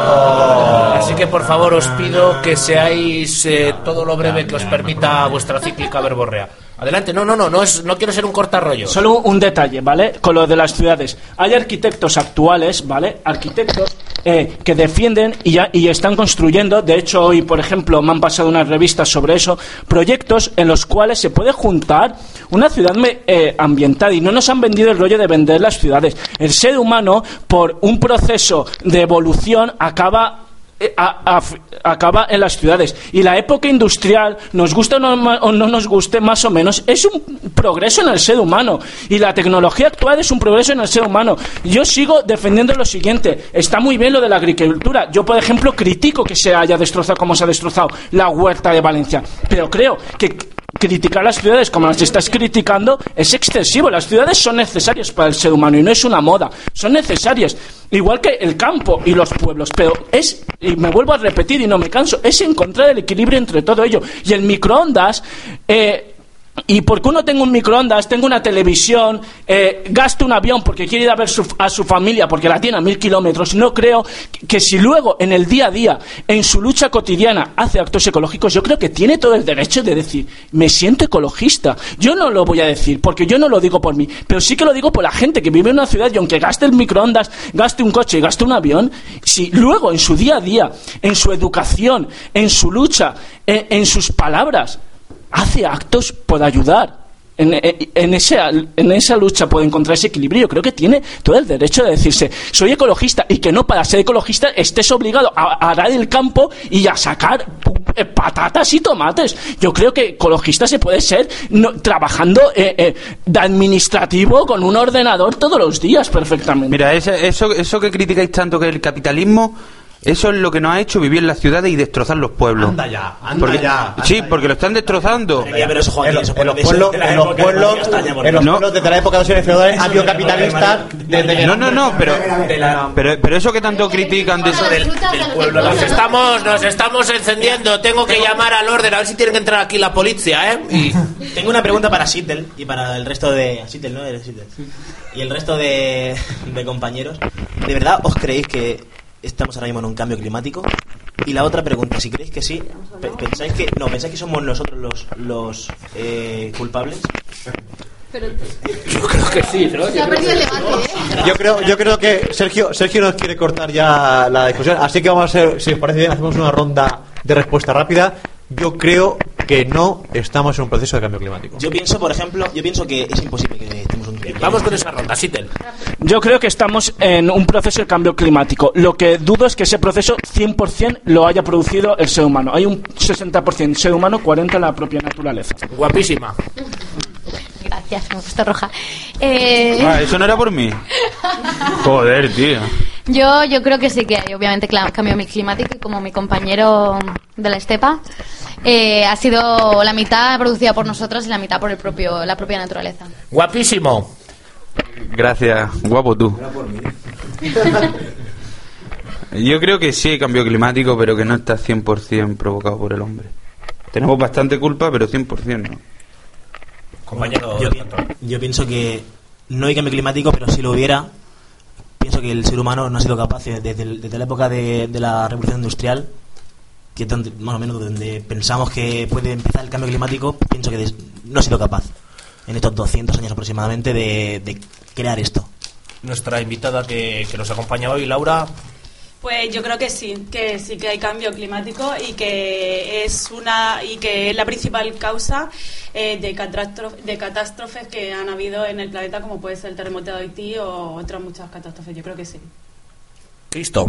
así que por favor os pido que seáis eh, todo lo breve que os permita vuestra cíclica verborrea. Adelante. No, no, no, no es, no quiero ser un cortarrollo. Solo un detalle, ¿vale? Con lo de las ciudades. Hay arquitectos actuales, ¿vale? Arquitectos eh, que defienden y, ya, y están construyendo, de hecho hoy, por ejemplo, me han pasado unas revistas sobre eso, proyectos en los cuales se puede juntar una ciudad me- eh, ambientada y no nos han vendido el rollo de vender las ciudades. El ser humano, por un proceso de evolución, acaba... eh, a- a- acaba en las ciudades y la época industrial, nos guste o no, ma- o no nos guste más o menos, es un progreso en el ser humano y la tecnología actual es un progreso en el ser humano. Yo sigo defendiendo lo siguiente, está muy bien lo de la agricultura, yo por ejemplo critico que se haya destrozado como se ha destrozado la huerta de Valencia, pero creo que criticar las ciudades como las estás criticando es excesivo. Las ciudades son necesarias para el ser humano y no es una moda, son necesarias, igual que el campo y los pueblos, pero es, y me vuelvo a repetir y no me canso, es encontrar el equilibrio entre todo ello. Y el microondas, eh, y porque uno tenga un microondas, tenga una televisión, eh, gaste un avión porque quiere ir a ver su- a su familia porque la tiene a mil kilómetros, no creo que, que si luego en el día a día, en su lucha cotidiana, hace actos ecológicos, yo creo que tiene todo el derecho de decir, me siento ecologista. Yo no lo voy a decir porque yo no lo digo por mí, pero sí que lo digo por la gente que vive en una ciudad y aunque gaste el microondas, gaste un coche y gaste un avión, si luego en su día a día, en su educación, en su lucha, en, en sus palabras, hace actos por ayudar en, en, en esa, en esa lucha, por encontrar ese equilibrio. Yo creo que tiene todo el derecho de decirse soy ecologista y que no para ser ecologista estés obligado a, a arar el campo y a sacar eh, patatas y tomates. Yo creo que ecologista se puede ser no, trabajando eh, eh, de administrativo con un ordenador todos los días perfectamente. Mira, ese- eso, eso que criticáis tanto que el capitalismo, eso es lo que nos ha hecho vivir en las ciudades y destrozar los pueblos. Anda ya, anda Porque- ya, anda sí, ya. porque lo están destrozando. Ya, pero eso, Joaquín, En los, eso en puede los ser pueblos, de la en los época pueblos, de Castaña, por en los No. pueblos desde la época de los señores feudales ha habido capitalistas desde que No, no, no, pero, de la- pero, pero eso que tanto critican de eso... Las del- frutas del a los pueblo. del Nos pueblo. estamos, nos estamos encendiendo. Tengo que llamar al orden, a ver si tienen que entrar aquí la policía, ¿eh? Y Tengo una pregunta para Sittel y para el resto de... Sittel, ¿no? Eres Sittel. Y el resto de, de compañeros. ¿De verdad os creéis que estamos ahora mismo en un cambio climático? Y la otra pregunta, si creéis que sí, pe- ¿pensáis que no pensáis que somos nosotros los, los eh, culpables? Pero Yo creo que sí, ¿no? se ha perdido el debate, ¿eh? Yo creo, yo creo que Sergio, Sergio nos quiere cortar ya la discusión, así que vamos a hacer, si os parece bien, hacemos una ronda de respuesta rápida. Yo creo que no estamos en un proceso de cambio climático. Yo pienso, por ejemplo, yo pienso que es imposible que estemos un Vamos con esa ronda, Sitel. Yo creo que estamos en un proceso de cambio climático. Lo que dudo es que ese proceso cien por ciento lo haya producido el ser humano. Hay un sesenta por ciento ser humano, cuarenta por ciento la propia naturaleza. Guapísima. Gracias, me he puesto roja. Eh, Ah, eso no era por mí. Joder, tío. yo, yo creo que sí que hay, obviamente, cla- cambio climático y como mi compañero de la estepa, eh, ha sido la mitad producida por nosotros y la mitad por el propio, la propia naturaleza. Guapísimo. Gracias, guapo tú. Yo creo que sí hay cambio climático, pero que no está cien por ciento provocado por el hombre. Tenemos bastante culpa, pero cien por ciento no. Compañero. Yo, pi- yo pienso que no hay cambio climático, pero si lo hubiera, pienso que el ser humano no ha sido capaz, eh, desde, el- desde la época de, de la revolución industrial, que es donde- más o menos donde pensamos que puede empezar el cambio climático, pienso que des- no ha sido capaz en estos doscientos años aproximadamente de, de crear esto. Nuestra invitada que, que nos acompaña hoy, Laura. Pues yo creo que sí, que sí que hay cambio climático y que es una y que es la principal causa eh, de, catástrofe- de catástrofes que han habido en el planeta, como puede ser el terremoto de Haití o otras muchas catástrofes. Yo creo que sí. Cristo.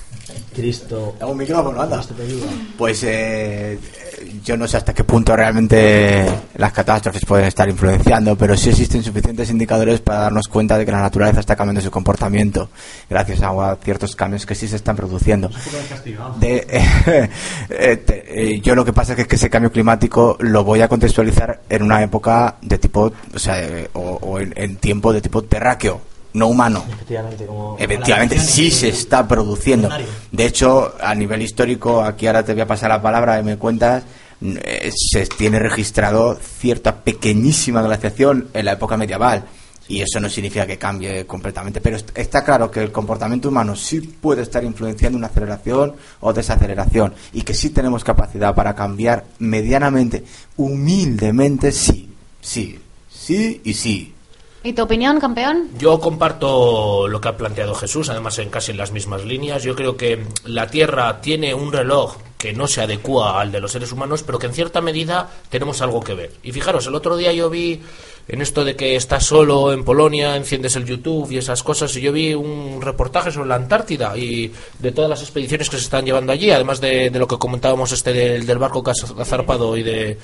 Cristo. Dame un micrófono, anda. Cristo te ayuda. Pues eh, yo no sé hasta qué punto realmente las catástrofes pueden estar influenciando, pero sí existen suficientes indicadores para darnos cuenta de que la naturaleza está cambiando su comportamiento gracias a ciertos cambios que sí se están produciendo. De, eh, eh, te- eh, yo lo que pasa es que, es que ese cambio climático lo voy a contextualizar en una época de tipo, o sea, eh, o, o en, en tiempo de tipo terráqueo, no humano. Efectivamente, como Efectivamente, sí se está produciendo. De hecho, a nivel histórico, aquí ahora te voy a pasar la palabra y me cuentas, eh, se tiene registrado cierta pequeñísima glaciación en la época medieval. Y eso no significa que cambie completamente. Pero est- está claro que el comportamiento humano sí puede estar influenciando una aceleración o desaceleración. Y que sí tenemos capacidad para cambiar medianamente, humildemente, sí. Sí, sí y sí. ¿Y tu opinión, campeón? Yo comparto lo que ha planteado Jesús, además en casi en las mismas líneas. Yo creo que la Tierra tiene un reloj que no se adecua al de los seres humanos, pero que en cierta medida tenemos algo que ver. Y fijaros, el otro día yo vi en esto de que estás solo en Polonia, enciendes el YouTube y esas cosas, y yo vi un reportaje sobre la Antártida y de todas las expediciones que se están llevando allí, además de, de lo que comentábamos este del, del barco que ha zarpado y de...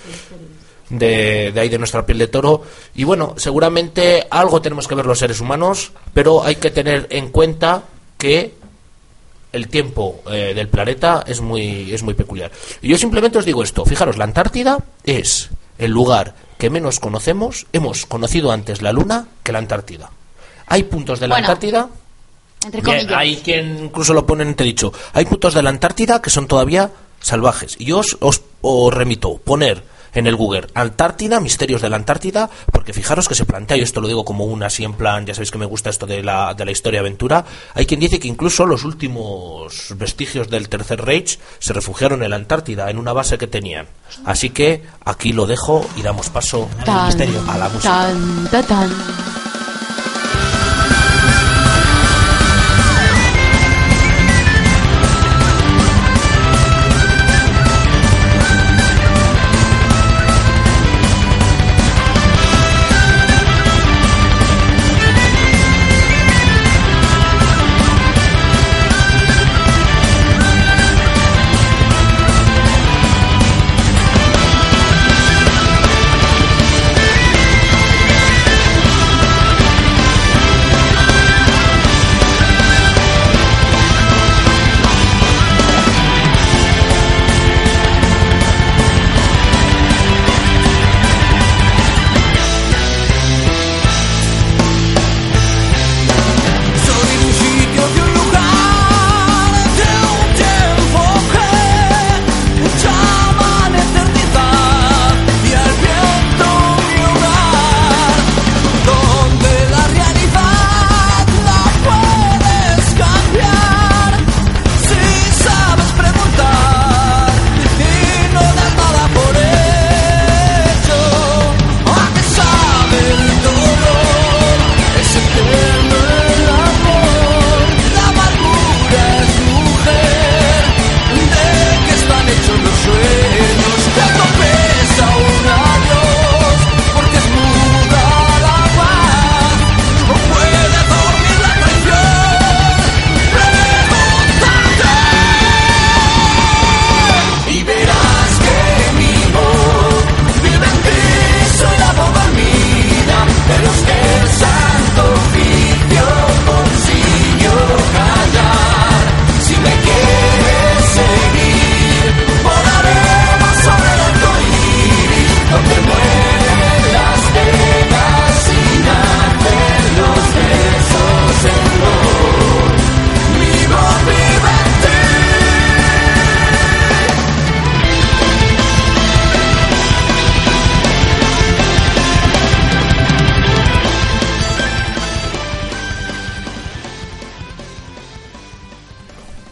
De, de ahí de nuestra piel de toro. Y bueno, seguramente algo tenemos que ver los seres humanos, pero hay que tener en cuenta que el tiempo eh, del planeta es muy es muy peculiar. Y yo simplemente os digo esto, fijaros, la Antártida es el lugar que menos conocemos. Hemos conocido antes la Luna que la Antártida. Hay puntos de la Bueno, Antártida, Entre bien, comillas. hay quien incluso lo pone en entredicho, hay puntos de la Antártida que son todavía salvajes. Y yo os, os, os remito, poner en el Google Antártida, misterios de la Antártida, porque fijaros que se plantea, y esto lo digo como una así en plan, ya sabéis que me gusta esto de la, de la historia aventura, hay quien dice que incluso los últimos vestigios del Tercer Reich se refugiaron en la Antártida, en una base que tenían. Así que aquí lo dejo y damos paso Tan, misterio, a la música. tan, ta, tan.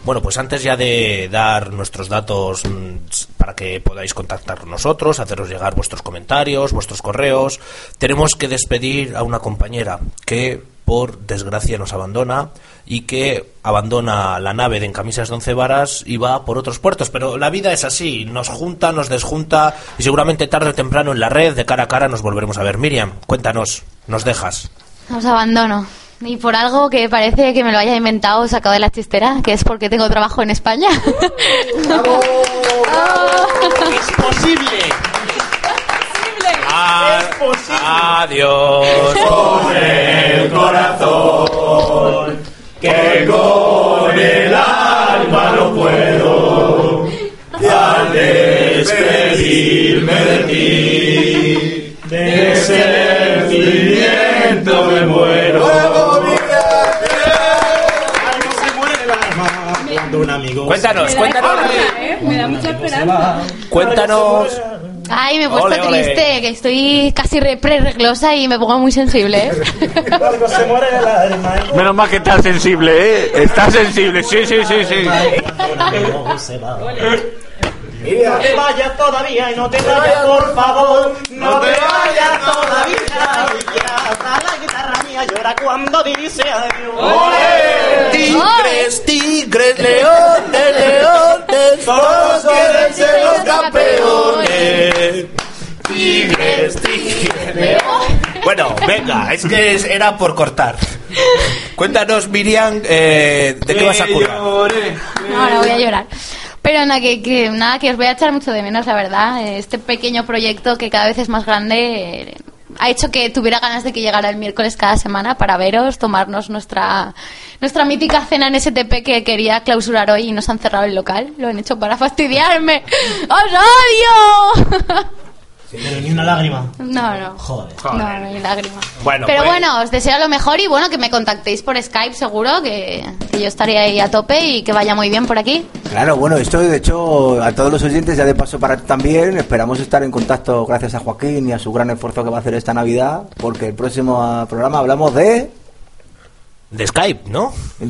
Bueno, pues antes ya de dar nuestros datos mmm, para que podáis contactar con nosotros, haceros llegar vuestros comentarios, vuestros correos, tenemos que despedir a una compañera que por desgracia nos abandona y que abandona la nave de En Camisas de Once Varas y va por otros puertos, pero la vida es así, nos junta, nos desjunta y seguramente tarde o temprano en la red, de cara a cara, nos volveremos a ver. Miriam, cuéntanos, nos dejas. Os abandono. Y por algo que parece que me lo haya inventado o sacado de la chistera, que es porque tengo trabajo en España. ¡Bravo! ¡Es posible! Ah, ¡Es posible! Adiós. Con el corazón, que con el alma no puedo, y al despedirme de ti, de sentimiento me muero. Un amigo. Cuéntanos, cuéntanos. ¿eh? Me da mucha esperanza. Cuéntanos. Ay, me he puesto Ole, ole. triste, que estoy casi re pre-reclosa y me pongo muy sensible, ¿eh? Menos mal que estás sensible, ¿eh? Estás sensible, sí, sí, sí, sí. No te vayas todavía y no te vayas, por favor. No te vayas todavía. Y hasta la guitarra mía llora cuando dice adiós. Tigres, tigres, leones, leones, todos quieren ser los campeones. Tigres, tigres, leones. Bueno, venga, es que es- era por cortar. Cuéntanos, Miriam, eh, ¿de qué vas a currar? No, ahora voy a llorar. Pero nada que, que, nada, que os voy a echar mucho de menos, la verdad. Este pequeño proyecto que cada vez es más grande eh, ha hecho que tuviera ganas de que llegara el miércoles cada semana para veros, tomarnos nuestra nuestra mítica cena en S T P que quería clausurar hoy y nos han cerrado el local. Lo han hecho para fastidiarme. ¡Os odio! Pero ni una lágrima. No, no. Joder. No, no hay lágrima. Bueno, Pero pues- bueno, os deseo lo mejor y bueno, que me contactéis por Skype seguro, que, que yo estaré ahí a tope y que vaya muy bien por aquí. Claro, bueno, esto de hecho a todos los oyentes ya de paso para ti también, esperamos estar en contacto gracias a Joaquín y a su gran esfuerzo que va a hacer esta Navidad, porque el próximo ah, programa hablamos de... De Skype, ¿no?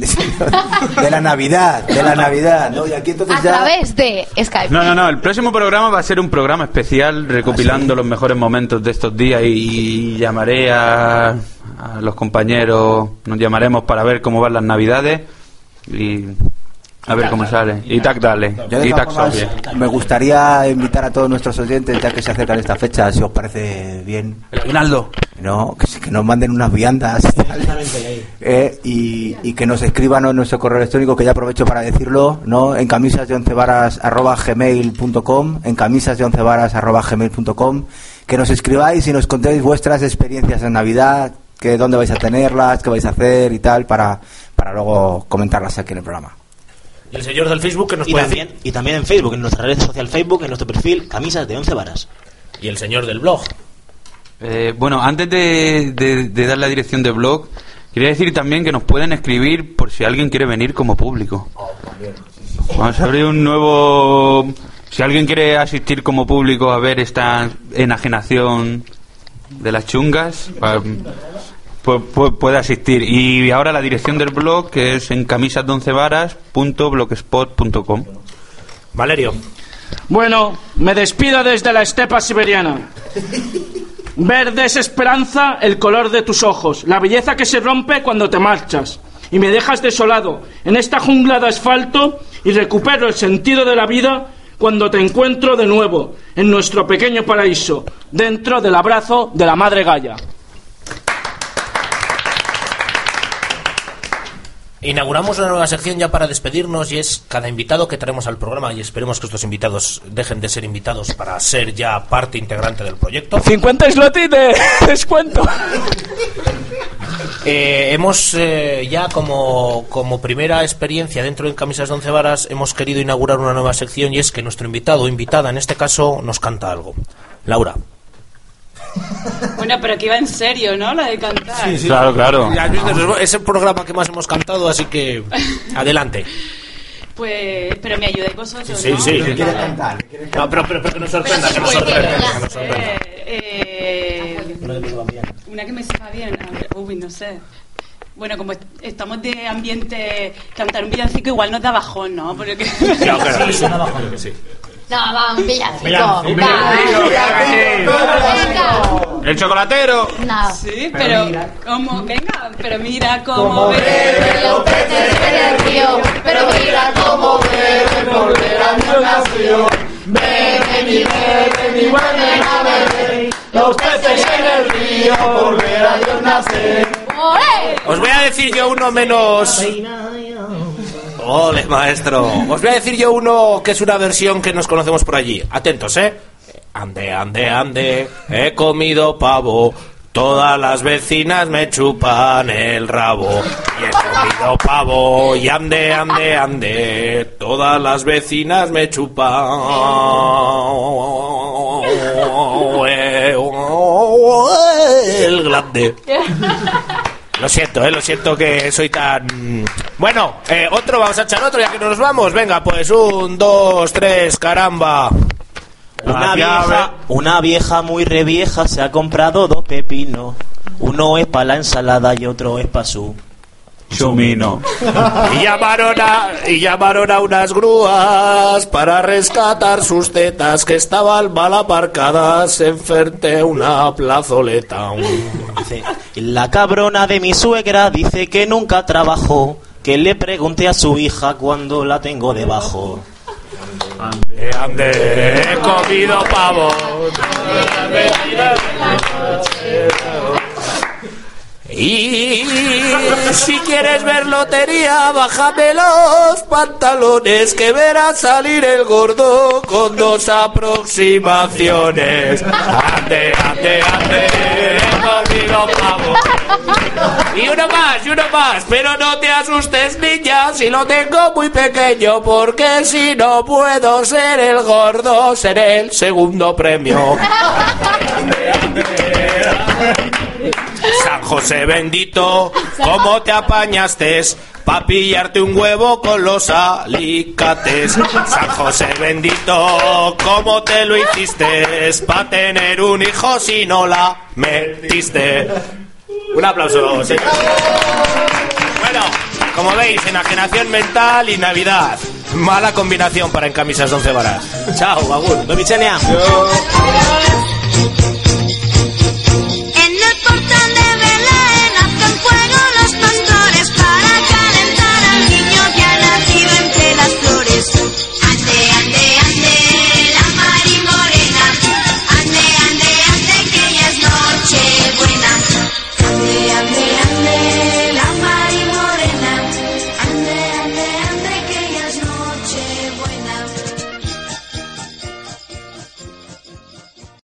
de la Navidad, de la Navidad, ¿no? Y aquí entonces A ya... través de Skype. No, no, no, el próximo programa va a ser un programa especial recopilando los mejores momentos de estos días y, y llamaré a, a los compañeros, nos llamaremos para ver cómo van las Navidades y a ver cómo sale. Y tac, dale. Yo de Y todas tac, formas, sobre. me gustaría invitar a todos nuestros oyentes, ya que se acercan esta fecha, si os parece bien, El aguinaldo. ¿no? Que, sí, que nos manden unas viandas tal, Exactamente ahí. eh, y, y que nos escriban en nuestro correo electrónico, que ya aprovecho para decirlo, ¿no? En camisas de once varas arroba gmail punto com, en camisas de once varas arroba gmail punto com, que nos escribáis y nos contéis vuestras experiencias en Navidad, que dónde vais a tenerlas, qué vais a hacer y tal, para, para luego comentarlas aquí en el programa. Y el señor del Facebook que nos Y puede también, decir. y también en Facebook, en nuestra red social Facebook, en nuestro perfil, Camisas de Once Varas. Y el señor del blog. Eh, bueno, antes de, de- de dar la dirección de blog, quería decir también que nos pueden escribir por si alguien quiere venir como público. Vamos a abrir un nuevo... Si alguien quiere asistir como público a ver esta enajenación de las chungas, pa- pu- pu- puede asistir. Y ahora la dirección del blog, que es en camisas de once varas punto blogspot punto com. Valerio. Bueno, me despido desde la estepa siberiana. Verde es esperanza, el color de tus ojos, la belleza que se rompe cuando te marchas. Y me dejas desolado en esta jungla de asfalto y recupero el sentido de la vida cuando te encuentro de nuevo en nuestro pequeño paraíso, dentro del abrazo de la Madre Gaia. Inauguramos una nueva sección ya para despedirnos y es cada invitado que traemos al programa y esperemos que estos invitados dejen de ser invitados para ser ya parte integrante del proyecto. cincuenta slotis de descuento. Eh, hemos eh, ya como, como primera experiencia dentro de Camisas de Once Varas hemos querido inaugurar una nueva sección y es que nuestro invitado o invitada en este caso nos canta algo. Laura. Bueno, pero que iba en serio, ¿no? La de cantar. Claro, claro. Ya, es el programa que más hemos cantado, así que adelante. Pues, pero me ayudáis vosotros, Sí, ¿no? sí, sí. Porque, ¿Quieres claro. cantar? No, pero, pero, pero que nos sorprenda, que nos sorprenda, que nos sorprenda. Eh, eh, Una que me sepa bien. una que me sepa bien. A ver, uy, no sé. Bueno, como est- estamos de ambiente, cantar un villancico igual nos da bajón, ¿no? Porque... Claro, claro, Sí, sí. suena bajón. Sí. No, va, un villancico. Villancico. Va. Venga. El chocolatero. No. Sí, pero, ¿cómo? Venga, pero mira cómo bebe. Los peces en el río, pero mira cómo beben, volver a Dios nació. Beben y beben y vuelven a beber. Los peces en el río, volver a Dios nacer. ¡Olé! Os voy a decir yo uno menos... Ole, maestro. Os voy a decir yo uno que es una versión que nos conocemos por allí. Atentos, ¿eh? Ande, ande, ande, he comido pavo. Todas las vecinas me chupan el rabo. Y he comido pavo. Y ande, ande, ande, todas las vecinas me chupan el grande. Lo siento, eh, lo siento que soy tan... Bueno, eh, otro, vamos a echar otro ya que no nos vamos. Venga, pues un, dos, tres, caramba. Una vieja, una vieja muy revieja se ha comprado dos pepinos. Uno es para la ensalada y otro es para su... Chumino. Y llamaron a, y llamaron a unas grúas para rescatar sus tetas que estaban mal aparcadas enfrente de una plazoleta. Dice, la cabrona de mi suegra dice que nunca trabajó, que le pregunte a su hija cuando la tengo debajo. Ande, ande, he comido pavo. Y si quieres ver lotería, bájame los pantalones, que verás salir el gordo con dos aproximaciones. Ande, ande, ande, he comido pavo. Y uno más, y uno más, pero no te asustes, niña, si lo tengo muy pequeño, porque si no puedo ser el gordo, seré el segundo premio. San José bendito, ¿cómo te apañaste pa' pillarte un huevo con los alicates? San José bendito, ¿cómo te lo hiciste pa' tener un hijo si no la metiste? Un aplauso, señor. Bueno, como veis, enajenación mental y Navidad. Mala combinación para En Camisas de Once Varas. Chao, agur. Domichenia. Yo